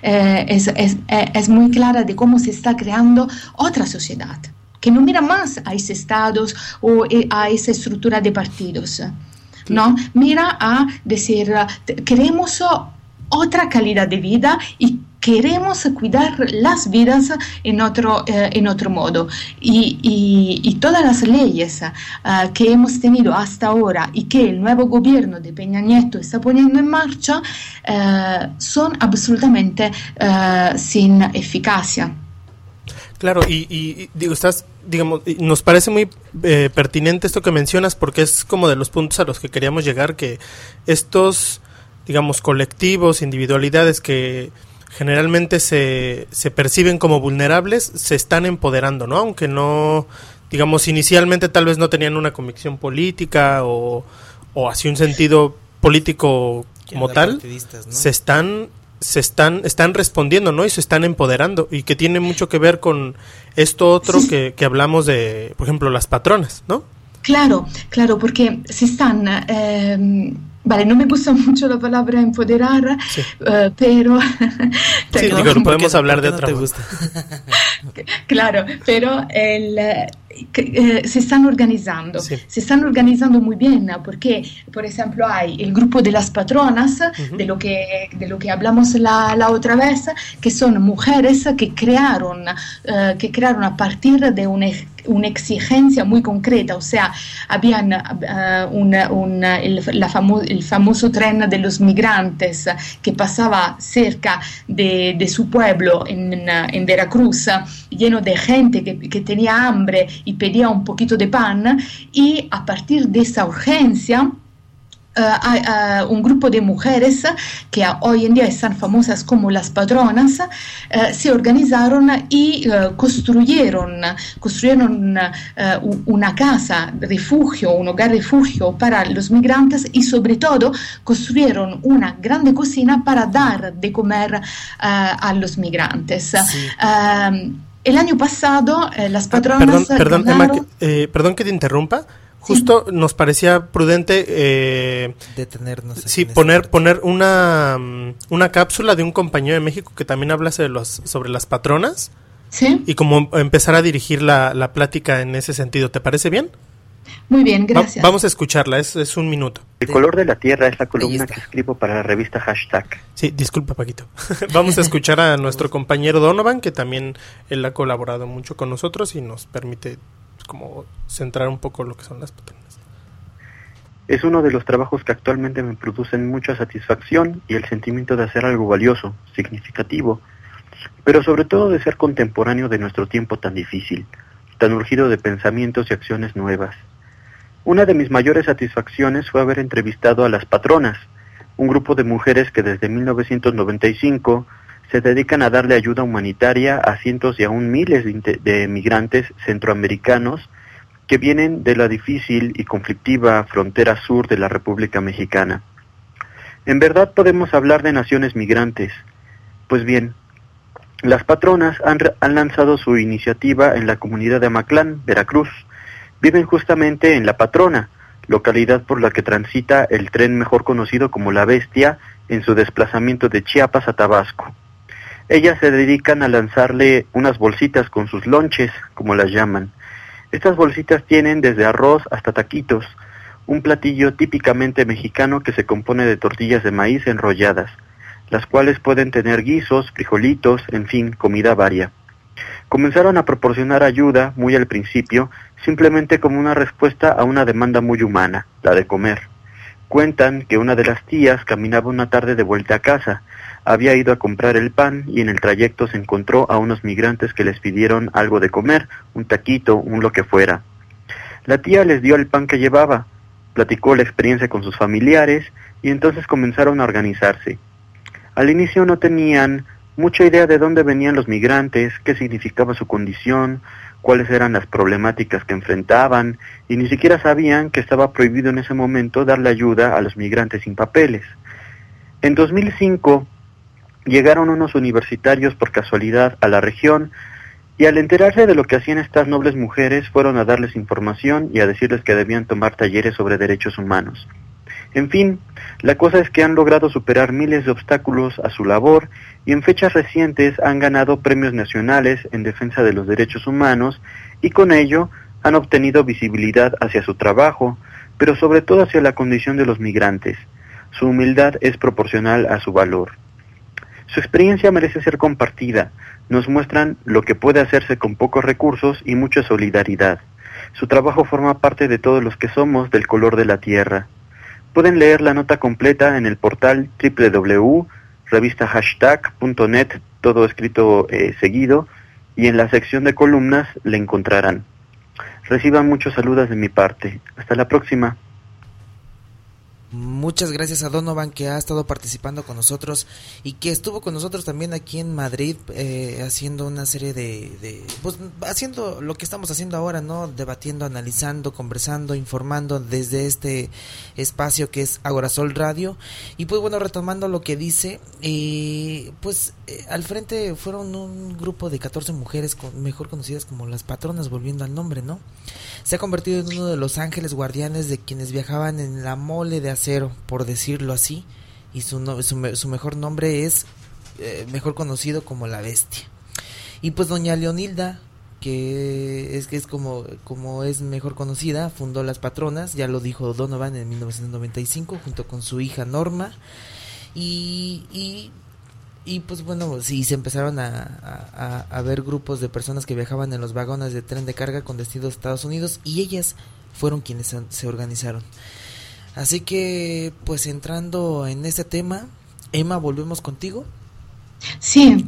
es muy clara de cómo se está creando otra sociedad, que no mira más a esos estados o a esa estructura de partidos, ¿no? Mira a decir, queremos otra calidad de vida y queremos cuidar las vidas en otro modo. Y todas las leyes que hemos tenido hasta ahora y que el nuevo gobierno de Peña Nieto está poniendo en marcha son absolutamente sin eficacia. Claro, y digo, nos parece muy pertinente esto que mencionas, porque es como de los puntos a los que queríamos llegar, que estos, digamos, colectivos, individualidades que generalmente se perciben como vulnerables, se están empoderando, ¿no? Aunque no, digamos, inicialmente tal vez no tenían una convicción política o así un sentido político como tal, ¿no? están respondiendo, ¿no? Y se están empoderando, y que tiene mucho que ver con esto otro que hablamos de, por ejemplo, las patronas, ¿no? Claro, porque se están... Vale, no me gusta mucho la palabra empoderar, sí. Pero... sí, digo, podemos hablar de otra cosa. Claro, pero se están organizando, sí. Se están organizando muy bien, porque, por ejemplo, hay el grupo de las patronas, de lo que hablamos la otra vez, que son mujeres que crearon a partir de una exigencia muy concreta, o sea, habían el famoso tren de los migrantes que pasaba cerca de su pueblo en Veracruz, lleno de gente que tenía hambre y pedía un poquito de pan, y a partir de esa urgencia hay un grupo de mujeres que hoy en día están famosas como las patronas, se organizaron y construyeron una casa refugio, un hogar refugio para los migrantes, y sobre todo construyeron una grande cocina para dar de comer a los migrantes. Sí. El año pasado las patronas... Perdón, Emma, perdón que te interrumpa. justo nos parecía prudente detenernos. Sí, poner una cápsula de un compañero de México que también habla sobre las patronas. Sí. Y como empezar a dirigir la plática en ese sentido. ¿Te parece bien? Muy bien, gracias. Vamos a escucharla, es un minuto. El color de la tierra es la columna que escribo para la revista Hashtag. Sí, disculpa, Paquito. Vamos a escuchar a nuestro compañero Donovan, que también él ha colaborado mucho con nosotros y nos permite como centrar un poco lo que son las patronas. Es uno de los trabajos que actualmente me producen mucha satisfacción y el sentimiento de hacer algo valioso, significativo, pero sobre todo de ser contemporáneo de nuestro tiempo tan difícil, tan urgido de pensamientos y acciones nuevas. Una de mis mayores satisfacciones fue haber entrevistado a Las Patronas, un grupo de mujeres que desde 1995 se dedican a darle ayuda humanitaria a cientos y aún miles de migrantes centroamericanos que vienen de la difícil y conflictiva frontera sur de la República Mexicana. En verdad podemos hablar de naciones migrantes. Pues bien, Las Patronas han lanzado su iniciativa en la comunidad de Amaclán, Veracruz. Viven justamente en La Patrona, localidad por la que transita el tren mejor conocido como La Bestia en su desplazamiento de Chiapas a Tabasco. Ellas se dedican a lanzarle unas bolsitas con sus lonches, como las llaman. Estas bolsitas tienen desde arroz hasta taquitos, un platillo típicamente mexicano que se compone de tortillas de maíz enrolladas, las cuales pueden tener guisos, frijolitos, en fin, comida varia. Comenzaron a proporcionar ayuda muy al principio, simplemente como una respuesta a una demanda muy humana, la de comer. Cuentan que una de las tías caminaba una tarde de vuelta a casa, había ido a comprar el pan y en el trayecto se encontró a unos migrantes que les pidieron algo de comer, un taquito, un lo que fuera. La tía les dio el pan que llevaba, platicó la experiencia con sus familiares y entonces comenzaron a organizarse. Al inicio no tenían mucha idea de dónde venían los migrantes, qué significaba su condición, cuáles eran las problemáticas que enfrentaban, y ni siquiera sabían que estaba prohibido en ese momento darle ayuda a los migrantes sin papeles. En 2005 llegaron unos universitarios por casualidad a la región, y al enterarse de lo que hacían estas nobles mujeres fueron a darles información y a decirles que debían tomar talleres sobre derechos humanos. En fin, la cosa es que han logrado superar miles de obstáculos a su labor y en fechas recientes han ganado premios nacionales en defensa de los derechos humanos y con ello han obtenido visibilidad hacia su trabajo, pero sobre todo hacia la condición de los migrantes. Su humildad es proporcional a su valor. Su experiencia merece ser compartida. Nos muestran lo que puede hacerse con pocos recursos y mucha solidaridad. Su trabajo forma parte de todos los que somos del color de la tierra. Pueden leer la nota completa en el portal www.revistahashtag.net, todo escrito seguido, y en la sección de columnas le encontrarán. Reciban muchos saludos de mi parte. Hasta la próxima. Muchas gracias a Donovan, que ha estado participando con nosotros y que estuvo con nosotros también aquí en Madrid haciendo una serie pues haciendo lo que estamos haciendo ahora, ¿no? Debatiendo, analizando, conversando, informando desde este espacio que es Agorasol Radio. Y pues bueno, retomando lo que dice, al frente fueron un grupo de 14 mujeres mejor conocidas como Las Patronas, volviendo al nombre, ¿no? Se ha convertido en uno de los ángeles guardianes de quienes viajaban en la mole de acero, por decirlo así, y su mejor nombre es mejor conocido como La Bestia. Y pues doña Leonilda, que es como es mejor conocida, fundó Las Patronas, ya lo dijo Donovan, en 1995 junto con su hija Norma, y pues bueno, sí, se empezaron a ver grupos de personas que viajaban en los vagones de tren de carga con destino a Estados Unidos, y ellas fueron quienes se organizaron. Así que, pues entrando en este tema, Emma, volvemos contigo. Sí,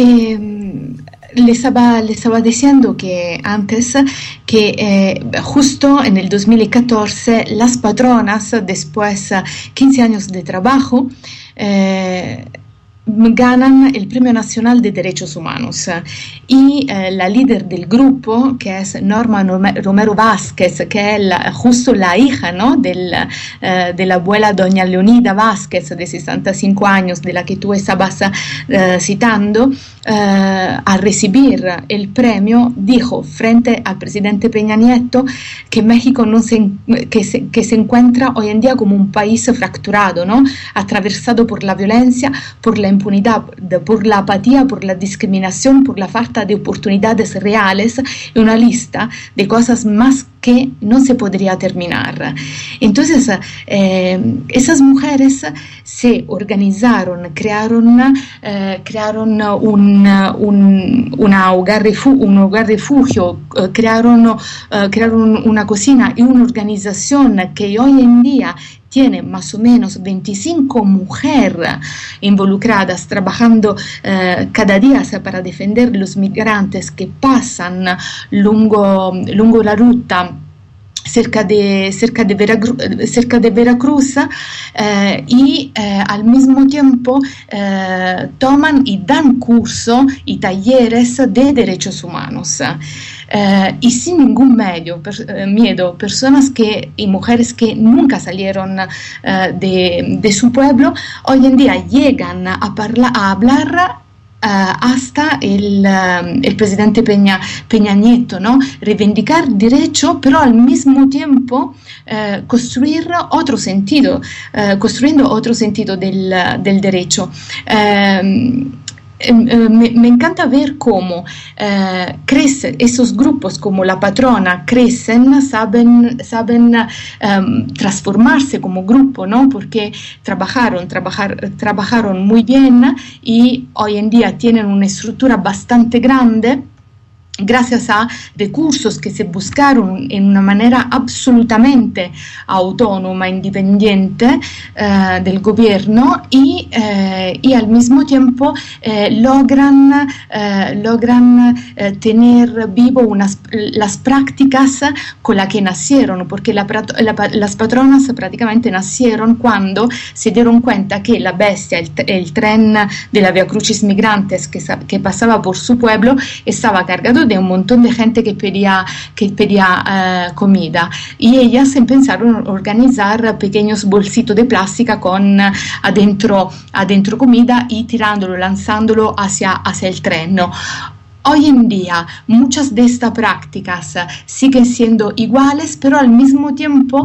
le estaba diciendo que antes que justo en el 2014 Las Patronas, después 15 años de trabajo, ganan el Premio Nacional de Derechos Humanos y la líder del grupo, que es Norma Romero Vázquez, que es justo la hija, ¿no?, de la abuela doña Leonida Vázquez, de 65 años, de la que tú estabas citando, a recibir el premio, dijo frente al presidente Peña Nieto que México que se encuentra hoy en día como un país fracturado, ¿no?, atravesado por la violencia, por la impunidad, por la apatía, por la discriminación, por la falta de oportunidades reales, y una lista de cosas más que no se podría terminar. Entonces, esas mujeres se organizaron, crearon un hogar refugio, crearon una cocina y una organización que hoy en día tiene más o menos 25 mujeres involucradas trabajando cada día para defender los migrantes que pasan lungo la ruta cerca de Veracruz, y al mismo tiempo toman y dan cursos y talleres de derechos humanos. Y sin ningún miedo, personas y mujeres que nunca salieron de su pueblo, hoy en día llegan a hablar hasta el presidente Peña Nieto, ¿no?, reivindicar derecho, pero al mismo tiempo construyendo otro sentido del derecho. Me encanta ver cómo crecen esos grupos, como La Patrona crecen, saben transformarse como grupo, ¿no?, porque trabajaron muy bien y hoy en día tienen una estructura bastante grande, gracias a recursos que se buscaron en una manera absolutamente autónoma, independiente del gobierno, y al mismo tiempo logran tener vivo las prácticas con las que nacieron, porque las patronas prácticamente nacieron cuando se dieron cuenta que la bestia, el tren de la Via Crucis Migrantes que pasaba por su pueblo, estaba cargado de un montón de gente que pedía comida, y ellas empezaron a organizar pequeños bolsitos de plástica con adentro comida y lanzándolo hacia el tren, ¿no? Hoy en día muchas de estas prácticas siguen siendo iguales, pero al mismo tiempo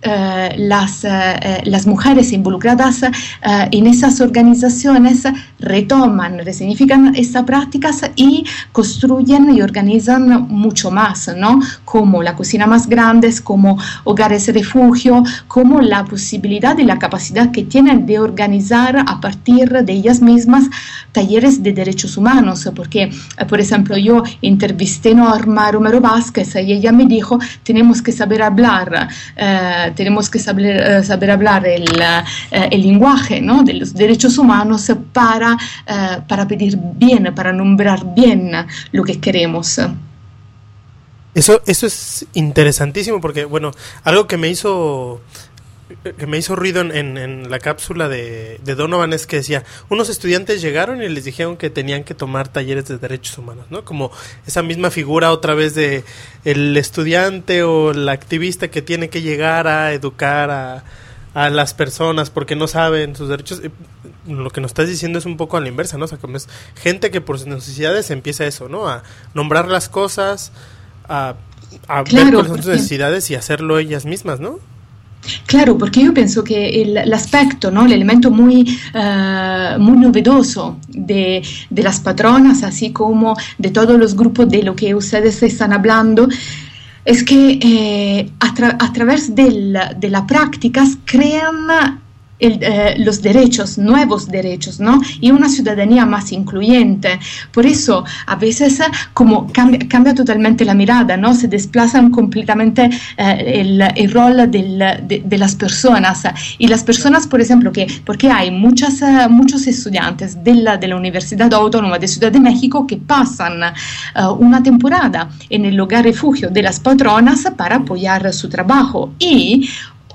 las mujeres involucradas en esas organizaciones retoman, resignifican estas prácticas y construyen y organizan mucho más, ¿no?, como la cocina más grandes, como hogares refugio, como la posibilidad y la capacidad que tienen de organizar a partir de ellas mismas talleres de derechos humanos, porque por ejemplo yo entrevisté a Norma Romero Vázquez y ella me dijo: tenemos que saber hablar el lenguaje, ¿no?, de los derechos humanos para pedir bien, para nombrar bien lo que queremos. Eso es interesantísimo, porque bueno, algo que me hizo ruido en la cápsula de Donovan es que decía, unos estudiantes llegaron y les dijeron que tenían que tomar talleres de derechos humanos, ¿no? Como esa misma figura otra vez de el estudiante o el activista que tiene que llegar a educar a las personas porque no saben sus derechos. Lo que nos estás diciendo es un poco a la inversa, ¿no? O sea, como es gente que por sus necesidades empieza eso, ¿no? A nombrar las cosas, a ver cuáles son sus necesidades y hacerlo ellas mismas, ¿no? Claro, porque yo pienso que el aspecto, ¿no?, el elemento muy novedoso de las patronas, así como de todos los grupos de lo que ustedes están hablando, es que a través de las prácticas crean los derechos, nuevos derechos, ¿no?, y una ciudadanía más incluyente. Por eso a veces como cambia totalmente la mirada, ¿no?, se desplazan completamente el rol de las personas, y las personas, por ejemplo, porque hay muchos estudiantes de la Universidad Autónoma de Ciudad de México que pasan una temporada en el hogar refugio de las patronas para apoyar su trabajo, y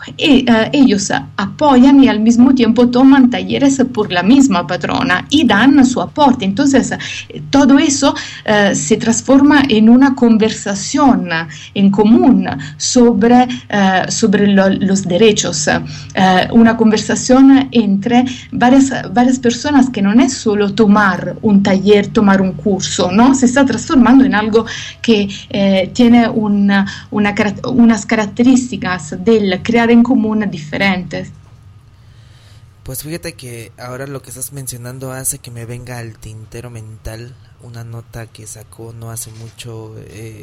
ellos apoyan y al mismo tiempo toman talleres por la misma patrona y dan su aporte. Entonces, todo eso se transforma en una conversación en común sobre los derechos, una conversación entre varias personas que no es solo tomar un taller, tomar un curso, ¿no? Se está transformando en algo que tiene unas características del crear en común diferentes. Pues fíjate que ahora lo que estás mencionando hace que me venga al tintero mental una nota que sacó no hace mucho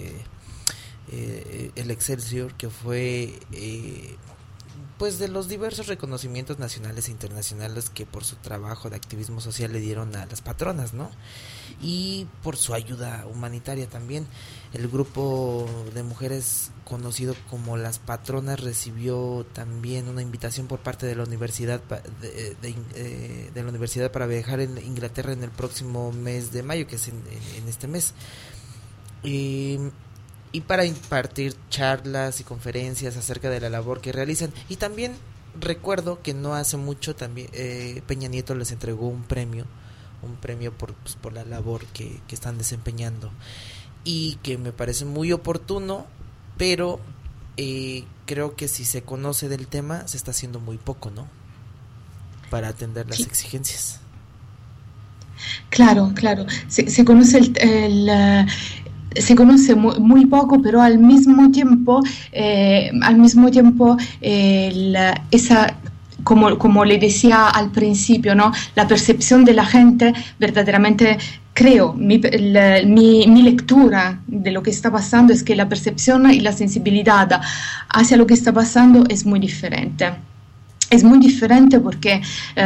el Excelsior, que fue pues de los diversos reconocimientos nacionales e internacionales que por su trabajo de activismo social le dieron a las patronas, ¿no? Y por su ayuda humanitaria también. El grupo de mujeres conocido como Las Patronas recibió también una invitación por parte de la universidad de la universidad para viajar en Inglaterra en el próximo mes de mayo, que es en este mes. Y para impartir charlas y conferencias acerca de la labor que realizan. Y también recuerdo que no hace mucho también Peña Nieto les entregó un premio por la labor que están desempeñando, y que me parece muy oportuno, pero creo que si se conoce del tema se está haciendo muy poco, ¿no? Para atender las exigencias. Claro. Se conoce se conoce muy poco, pero al mismo tiempo esa, como le decía al principio, ¿no? La percepción de la gente verdaderamente, creo, mi lectura de lo que está pasando es que la percepción y la sensibilidad hacia lo que está pasando es muy diferente. Es muy diferente porque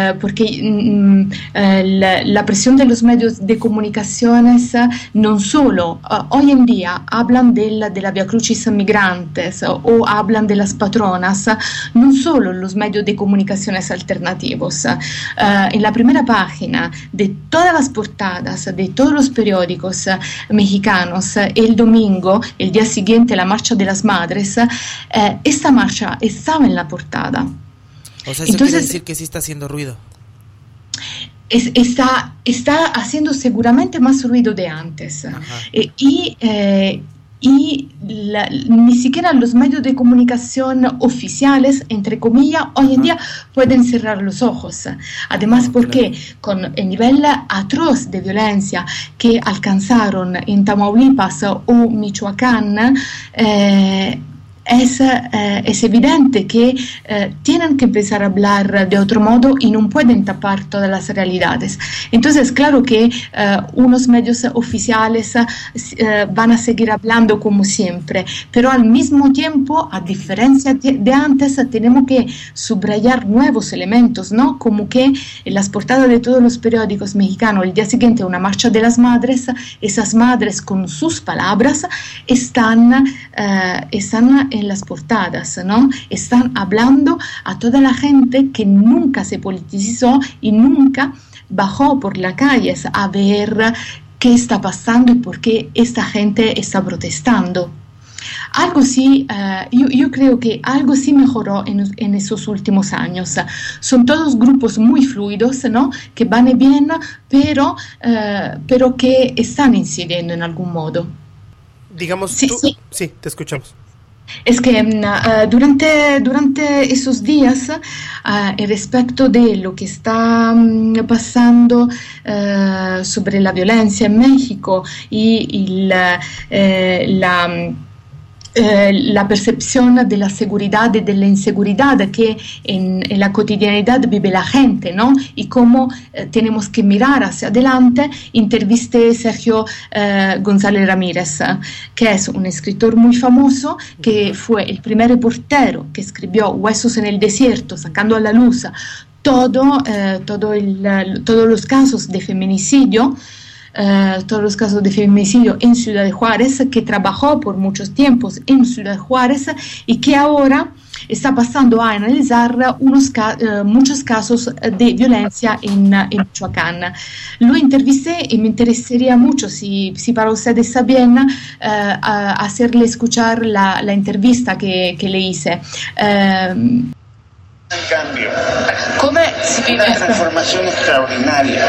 la presión de los medios de comunicaciones no solo hoy en día hablan de la Via Crucis Migrantes o hablan de las patronas, no solo los medios de comunicaciones alternativos. En la primera página de todas las portadas de todos los periódicos mexicanos, el domingo, el día siguiente, la Marcha de las Madres, esta marcha estaba en la portada. O sea, eso quiere decir que sí está haciendo ruido. Está haciendo seguramente más ruido de antes. Ni siquiera los medios de comunicación oficiales, entre comillas, hoy en día pueden cerrar los ojos. Además, porque con el nivel atroz de violencia que alcanzaron en Tamaulipas o Michoacán, es evidente que tienen que empezar a hablar de otro modo y no pueden tapar todas las realidades. Entonces, claro que unos medios oficiales van a seguir hablando como siempre, pero al mismo tiempo, a diferencia de antes, tenemos que subrayar nuevos elementos, ¿no? Como que en las portadas de todos los periódicos mexicanos, el día siguiente, una marcha de las madres, esas madres con sus palabras están en las portadas, ¿no? Están hablando a toda la gente que nunca se politizó y nunca bajó por las calles a ver qué está pasando y por qué esta gente está protestando. Algo sí, yo creo que algo sí mejoró en esos últimos años. Son todos grupos muy fluidos, ¿no? Que van bien, pero que están incidiendo en algún modo. Digamos, sí, te escuchamos. Es que durante esos días, respecto de lo que está pasando sobre la violencia en México y la percepción de la seguridad y de la inseguridad que en la cotidianidad vive la gente, ¿no? Y cómo tenemos que mirar hacia adelante. Entrevisté a Sergio González Ramírez, que es un escritor muy famoso, que fue el primer reportero que escribió Huesos en el desierto, sacando a la luz todos los casos de feminicidio todos los casos de feminicidio en Ciudad de Juárez, que trabajó por muchos tiempos en Ciudad de Juárez y que ahora está pasando a analizar muchos casos de violencia en Michoacán. Lo entrevisté y me interesaría mucho, si para usted está bien, hacerle escuchar la entrevista que le hice. En cambio, ¿cómo se vive una transformación extraordinaria?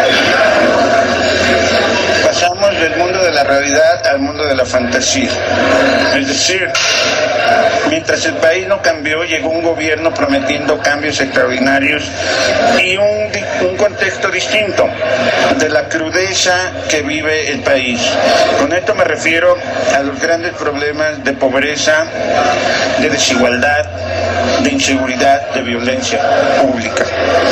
Pasamos del mundo de la realidad al mundo de la fantasía. Es decir, mientras el país no cambió, llegó un gobierno prometiendo cambios extraordinarios y un contexto distinto de la crudeza que vive el país. Con esto me refiero a los grandes problemas de pobreza, de desigualdad, de inseguridad, de violencia pública.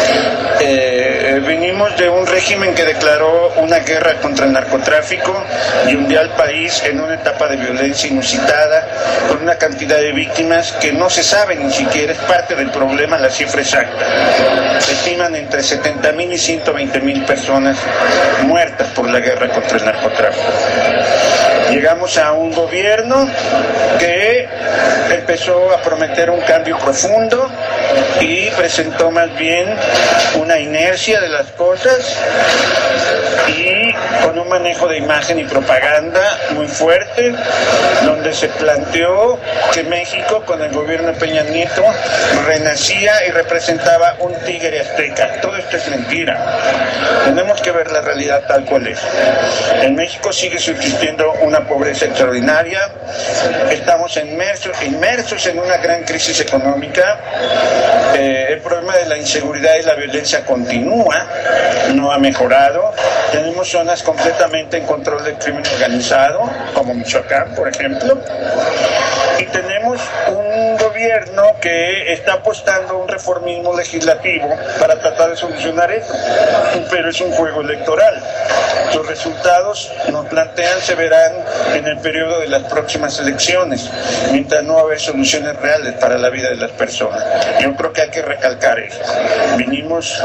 Venimos de un régimen que declaró una guerra contra el narcotráfico y hundió al país en una etapa de violencia inusitada, con una cantidad de víctimas que no se sabe ni siquiera, es parte del problema la cifra exacta. Se estiman entre 70,000 y 120,000 personas muertas por la guerra contra el narcotráfico. Llegamos a un gobierno que empezó a prometer un cambio profundo y presentó más bien una inercia de las cosas y con un manejo de imagen y propaganda muy fuerte, donde se planteó que México con el gobierno de Peña Nieto renacía y representaba un tigre azteca. Todo esto es mentira. Tenemos que ver la realidad tal cual es. En México sigue subsistiendo una pobreza extraordinaria, estamos inmersos en una gran crisis económica, el problema de la inseguridad y la violencia continúa, no ha mejorado, tenemos zonas completamente en control del crimen organizado, como Michoacán, por ejemplo, y tenemos un gobierno que está apostando a un reformismo legislativo para tratar de solucionar eso, pero es un juego electoral. Los resultados nos plantean se verán en el periodo de las próximas elecciones, mientras no va a haber soluciones reales para la vida de las personas. Yo creo que hay que recalcar eso. Vinimos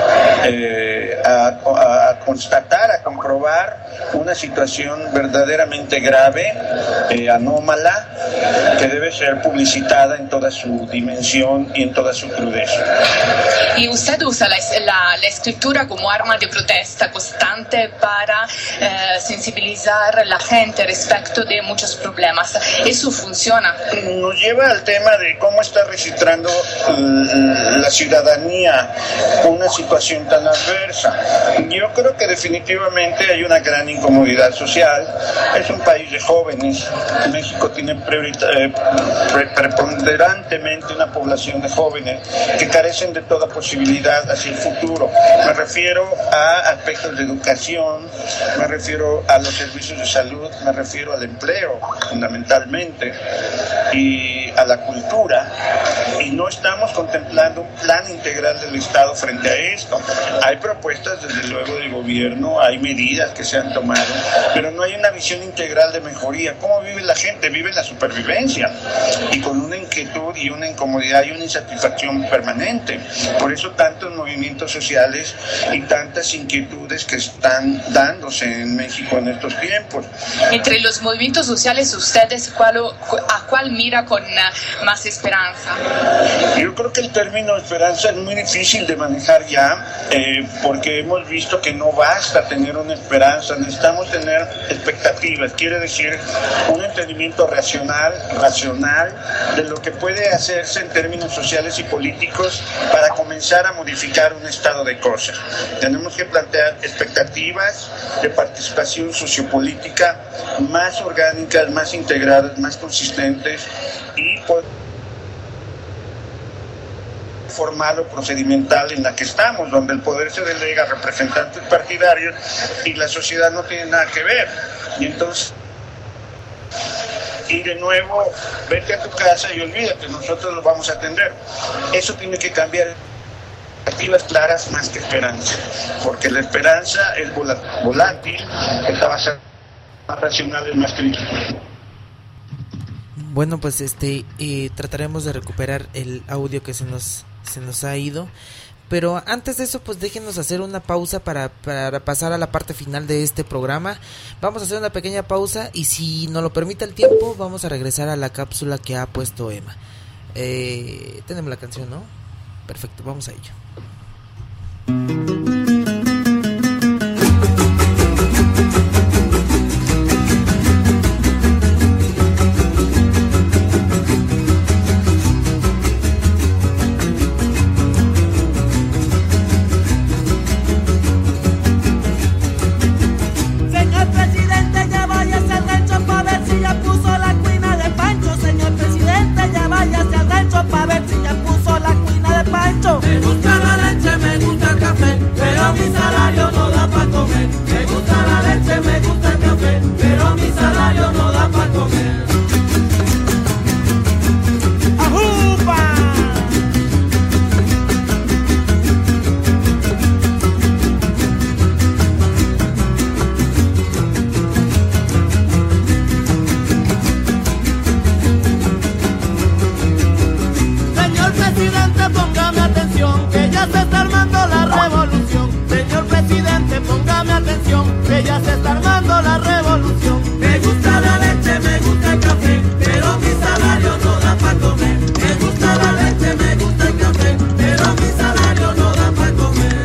a constatar, a comprobar una situación verdaderamente grave, anómala, que debe ser publicitada en toda su dimensión y en toda su crudeza. Y usted usa la escritura como arma de protesta constante para sensibilizar a la gente respecto de muchos problemas. ¿Eso funciona? Nos lleva al tema de cómo está registrando la ciudadanía una situación tan adversa. Yo creo que definitivamente hay una gran incomodidad social. Es un país de jóvenes. México tiene preponderantemente una población de jóvenes que carecen de toda posibilidad hacia el futuro. Me refiero a aspectos de educación, me refiero a los servicios de salud, me refiero al empleo fundamentalmente y a la cultura, y no estamos contemplando un plan integral del Estado frente a esto. Hay propuestas desde luego del gobierno, hay medidas que se han tomado, pero no hay una visión integral de mejoría. ¿Cómo vive la gente? Vive la supervivencia y con una inquietud y una incomodidad y una insatisfacción permanente. Por eso tantos movimientos sociales y tantas inquietudes que están dándose en México en estos tiempos. Entre los movimientos sociales, ¿ustedes a cuál mira con más esperanza? Yo creo que el término esperanza es muy difícil de manejar ya, porque hemos visto que no basta tener una esperanza, necesitamos tener expectativas, quiere decir un entendimiento racional de lo que puede hacerse en términos sociales y políticos para comenzar a modificar un estado de cosas. Tenemos que plantear expectativas de participación sociopolítica más orgánicas, más integradas, más consistentes y formal o procedimental en la que estamos, donde el poder se delega a representantes partidarios y la sociedad no tiene nada que ver. Y entonces, y de nuevo, vete a tu casa y olvídate, nosotros lo vamos a atender. Eso tiene que cambiar. Expectativas claras más que esperanza, porque la esperanza es volátil, está basada en más racionales, más críticos. Bueno, pues trataremos de recuperar el audio que se nos ha ido, Pero antes de eso, pues déjenos hacer una pausa para pasar a la parte final de este programa. Vamos a hacer una pequeña pausa y si nos lo permite el tiempo, vamos a regresar a la cápsula que ha puesto Emma. Tenemos la canción, ¿no? Perfecto, vamos a ello. Me gusta la leche, me gusta el café, pero mi salario no da para comer. Me gusta la leche, me gusta el café, pero mi salario no da para comer. ¡Ajupa! Señor presidente, póngame atención, que ya se está armando la revolución. Señor presidente, póngame atención, que ya se está armando la revolución. Me gusta la leche, me gusta el café, pero mi salario no da para comer. Me gusta la leche, me gusta el café, pero mi salario no da para comer.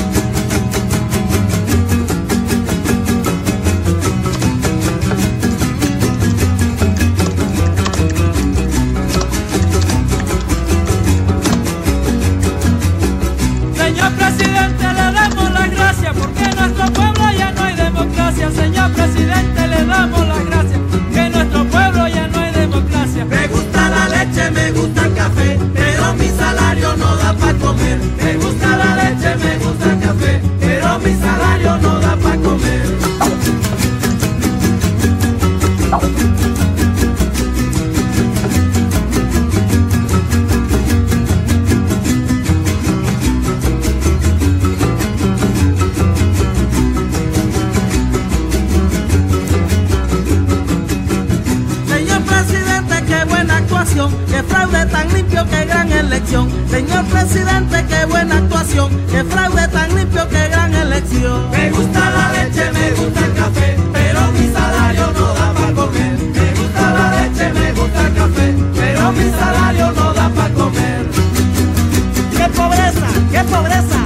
Señor presidente, le damos las gracias porque en nuestro pueblo ya no hay democracia. Señor presidente, le damos las gracias que en nuestro pueblo ya no hay democracia. Me gusta la leche, me gusta el café, pero mi salario no da para comer. Me gusta la leche, me gusta el café, pero mi salario no da para comer. Señor presidente, qué buena actuación, qué fraude tan limpio, qué gran elección. Señor presidente, qué buena actuación, qué fraude tan limpio, qué gran elección. Me gusta la leche, me gusta el café, pero mi salario no da para comer. Me gusta la leche, me gusta el café, pero mi salario no da para comer. ¡Qué pobreza! ¡Qué pobreza!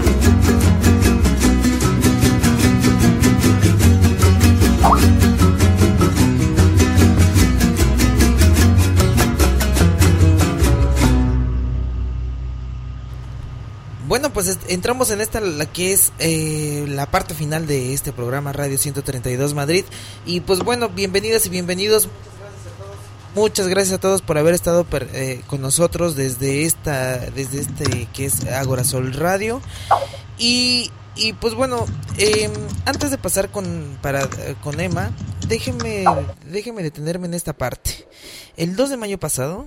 Bueno, pues entramos en esta, la que es la parte final de este programa Radio 132 Madrid. Y pues bueno, bienvenidas y bienvenidos. Muchas gracias a todos por haber estado con nosotros desde este que es Agorasol Radio. Y pues bueno, antes de pasar con Emma, déjeme detenerme en esta parte. El 2 de mayo pasado,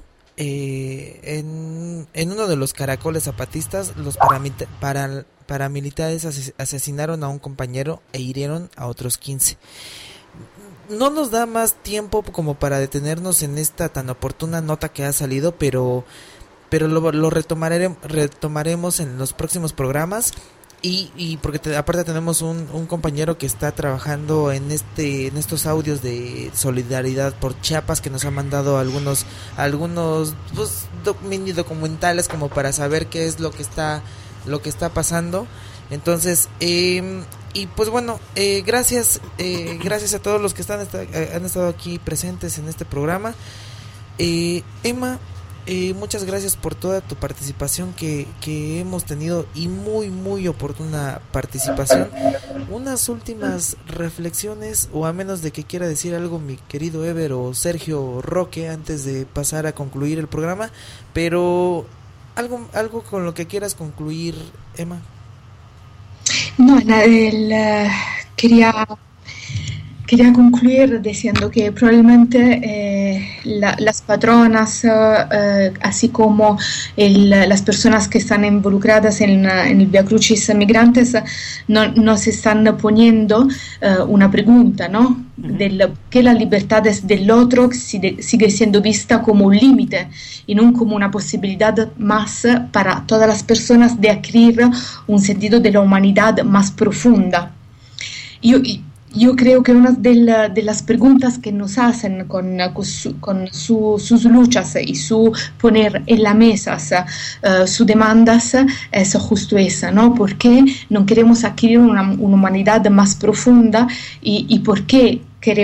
en uno de los caracoles zapatistas, los paramilitares asesinaron a un compañero e hirieron a otros 15. No nos da más tiempo como para detenernos en esta tan oportuna nota que ha salido, pero lo retomaremos en los próximos programas. Y porque aparte tenemos un compañero que está trabajando en estos audios de solidaridad por Chiapas, que nos ha mandado algunos pues, mini documentales como para saber qué es lo que está pasando. Entonces y pues bueno, gracias a todos los que han estado aquí presentes en este programa. Emma, muchas gracias por toda tu participación que hemos tenido, y muy muy oportuna participación. Unas últimas reflexiones, o a menos de que quiera decir algo mi querido Ever o Sergio Roque antes de pasar a concluir el programa, pero algo con lo que quieras concluir, Emma. No, quería quería concluir diciendo que probablemente las patronas, así como las personas que están involucradas en el Via Crucis Migrantes, no se están poniendo una pregunta, ¿no? Que la libertad del otro sigue siendo vista como un límite y no como una posibilidad más para todas las personas de adquirir un sentido de la humanidad más profunda. Yo creo que una de las preguntas que nos hacen con sus luchas y su poner en la mesa sus demandas es justo esa, ¿no? ¿Por qué no queremos adquirir una humanidad más profunda y por qué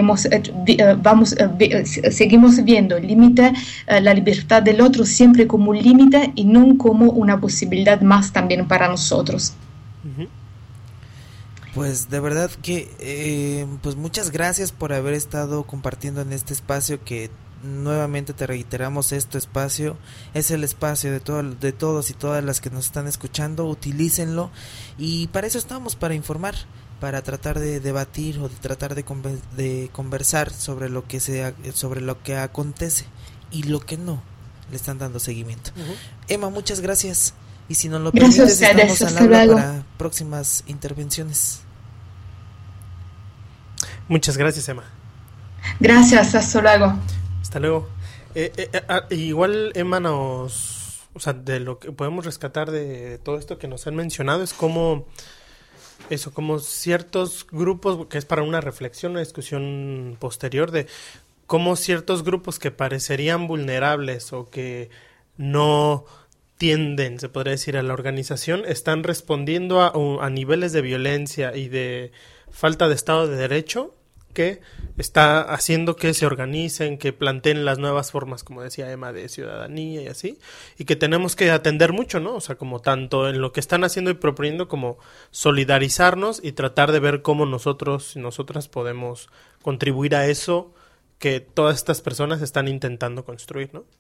seguimos viendo el límite, la libertad del otro siempre como un límite y no como una posibilidad más también para nosotros? Pues de verdad que pues muchas gracias por haber estado compartiendo en este espacio que nuevamente te reiteramos, este espacio es el espacio de todos y todas las que nos están escuchando, utilícenlo y para eso estamos, para informar, para tratar de debatir o de tratar de conversar sobre lo que acontece y lo que no le están dando seguimiento. Emma, muchas gracias. Y si nos lo permites, estamos al habla para próximas intervenciones. Muchas gracias, Emma. Gracias, hasta luego. Hasta luego. Igual, Emma, de lo que podemos rescatar de todo esto que nos han mencionado es como ciertos grupos, que es para una reflexión, una discusión posterior de cómo ciertos grupos que parecerían vulnerables o que no tienden, se podría decir, a la organización, están respondiendo a niveles de violencia y de falta de Estado de Derecho que está haciendo que se organicen, que planteen las nuevas formas, como decía Emma, de ciudadanía y así, y que tenemos que atender mucho, ¿no? O sea, como tanto en lo que están haciendo y proponiendo, como solidarizarnos y tratar de ver cómo nosotros y nosotras podemos contribuir a eso que todas estas personas están intentando construir, ¿no?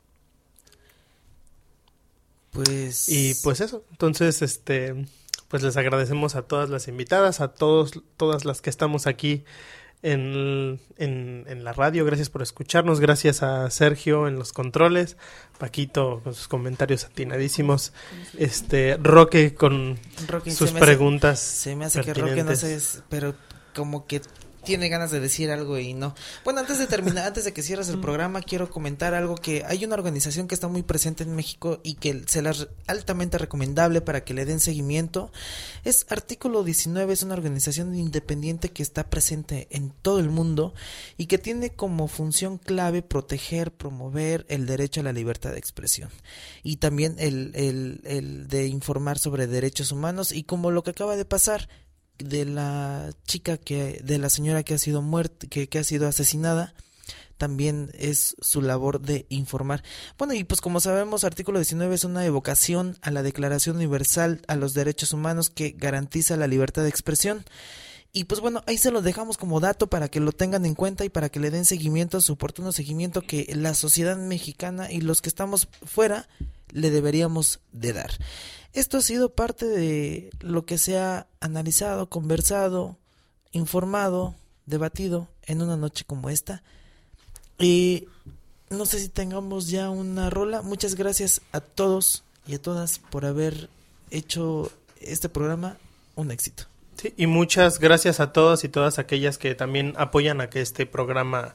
Y pues eso, entonces pues les agradecemos a todas las invitadas, a todas las que estamos aquí en la radio, gracias por escucharnos, gracias a Sergio en los controles, Paquito con sus comentarios atinadísimos, Roque con sus preguntas. Se me hace que Roque no sé, pero como que tiene ganas de decir algo y no. Bueno, antes de terminar, antes de que cierres el programa, quiero comentar algo, que hay una organización que está muy presente en México y que se la altamente recomendable para que le den seguimiento. Es Artículo 19, es una organización independiente que está presente en todo el mundo y que tiene como función clave proteger, promover el derecho a la libertad de expresión y también el de informar sobre derechos humanos, y como lo que acaba de pasar de la señora que ha sido muerta, que ha sido asesinada, también es su labor de informar. Bueno, y pues como sabemos, Artículo 19 es una evocación a la Declaración Universal a los Derechos Humanos que garantiza la libertad de expresión. Y pues bueno, ahí se los dejamos como dato para que lo tengan en cuenta y para que le den seguimiento, su oportuno seguimiento que la sociedad mexicana y los que estamos fuera le deberíamos de dar. Esto ha sido parte de lo que se ha analizado, conversado, informado, debatido en una noche como esta. Y no sé si tengamos ya una rola. Muchas gracias a todos y a todas por haber hecho este programa un éxito. Sí, y muchas gracias a todos y todas aquellas que también apoyan a que este programa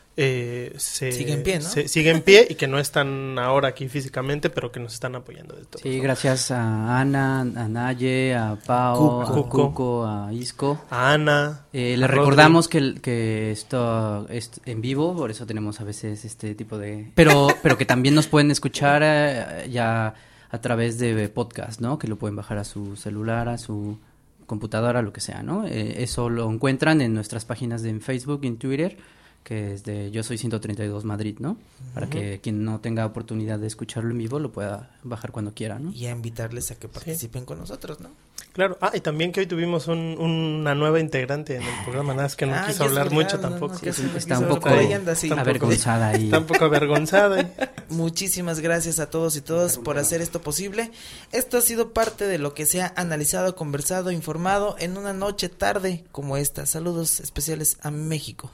sigue en pie, ¿no? Sigue en pie y que no están ahora aquí físicamente, pero que nos están apoyando de todo. Sí, gracias a Ana, a Naye, a Pau, a Cuco, a Isco, a Ana. Les recordamos que esto es en vivo, por eso tenemos a veces este tipo de... Pero que también nos pueden escuchar ya a través de podcast, ¿no? Que lo pueden bajar a su celular, a su computadora, lo que sea, ¿no? Eso lo encuentran en nuestras páginas en Facebook y en Twitter, que es de Yo Soy 132 Madrid, ¿no? Para que quien no tenga oportunidad de escucharlo en vivo lo pueda bajar cuando quiera, ¿no? Y a invitarles a que participen con nosotros, ¿no? Claro. Y también que hoy tuvimos una nueva integrante en el programa, nada, es que no quiso hablar mucho tampoco. Está un poco avergonzada ahí. Está un poco avergonzada. Muchísimas gracias a todos y todas por hacer esto posible. Esto ha sido parte de lo que se ha analizado, conversado, informado en una noche tarde como esta. Saludos especiales a México.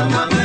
San Manuel.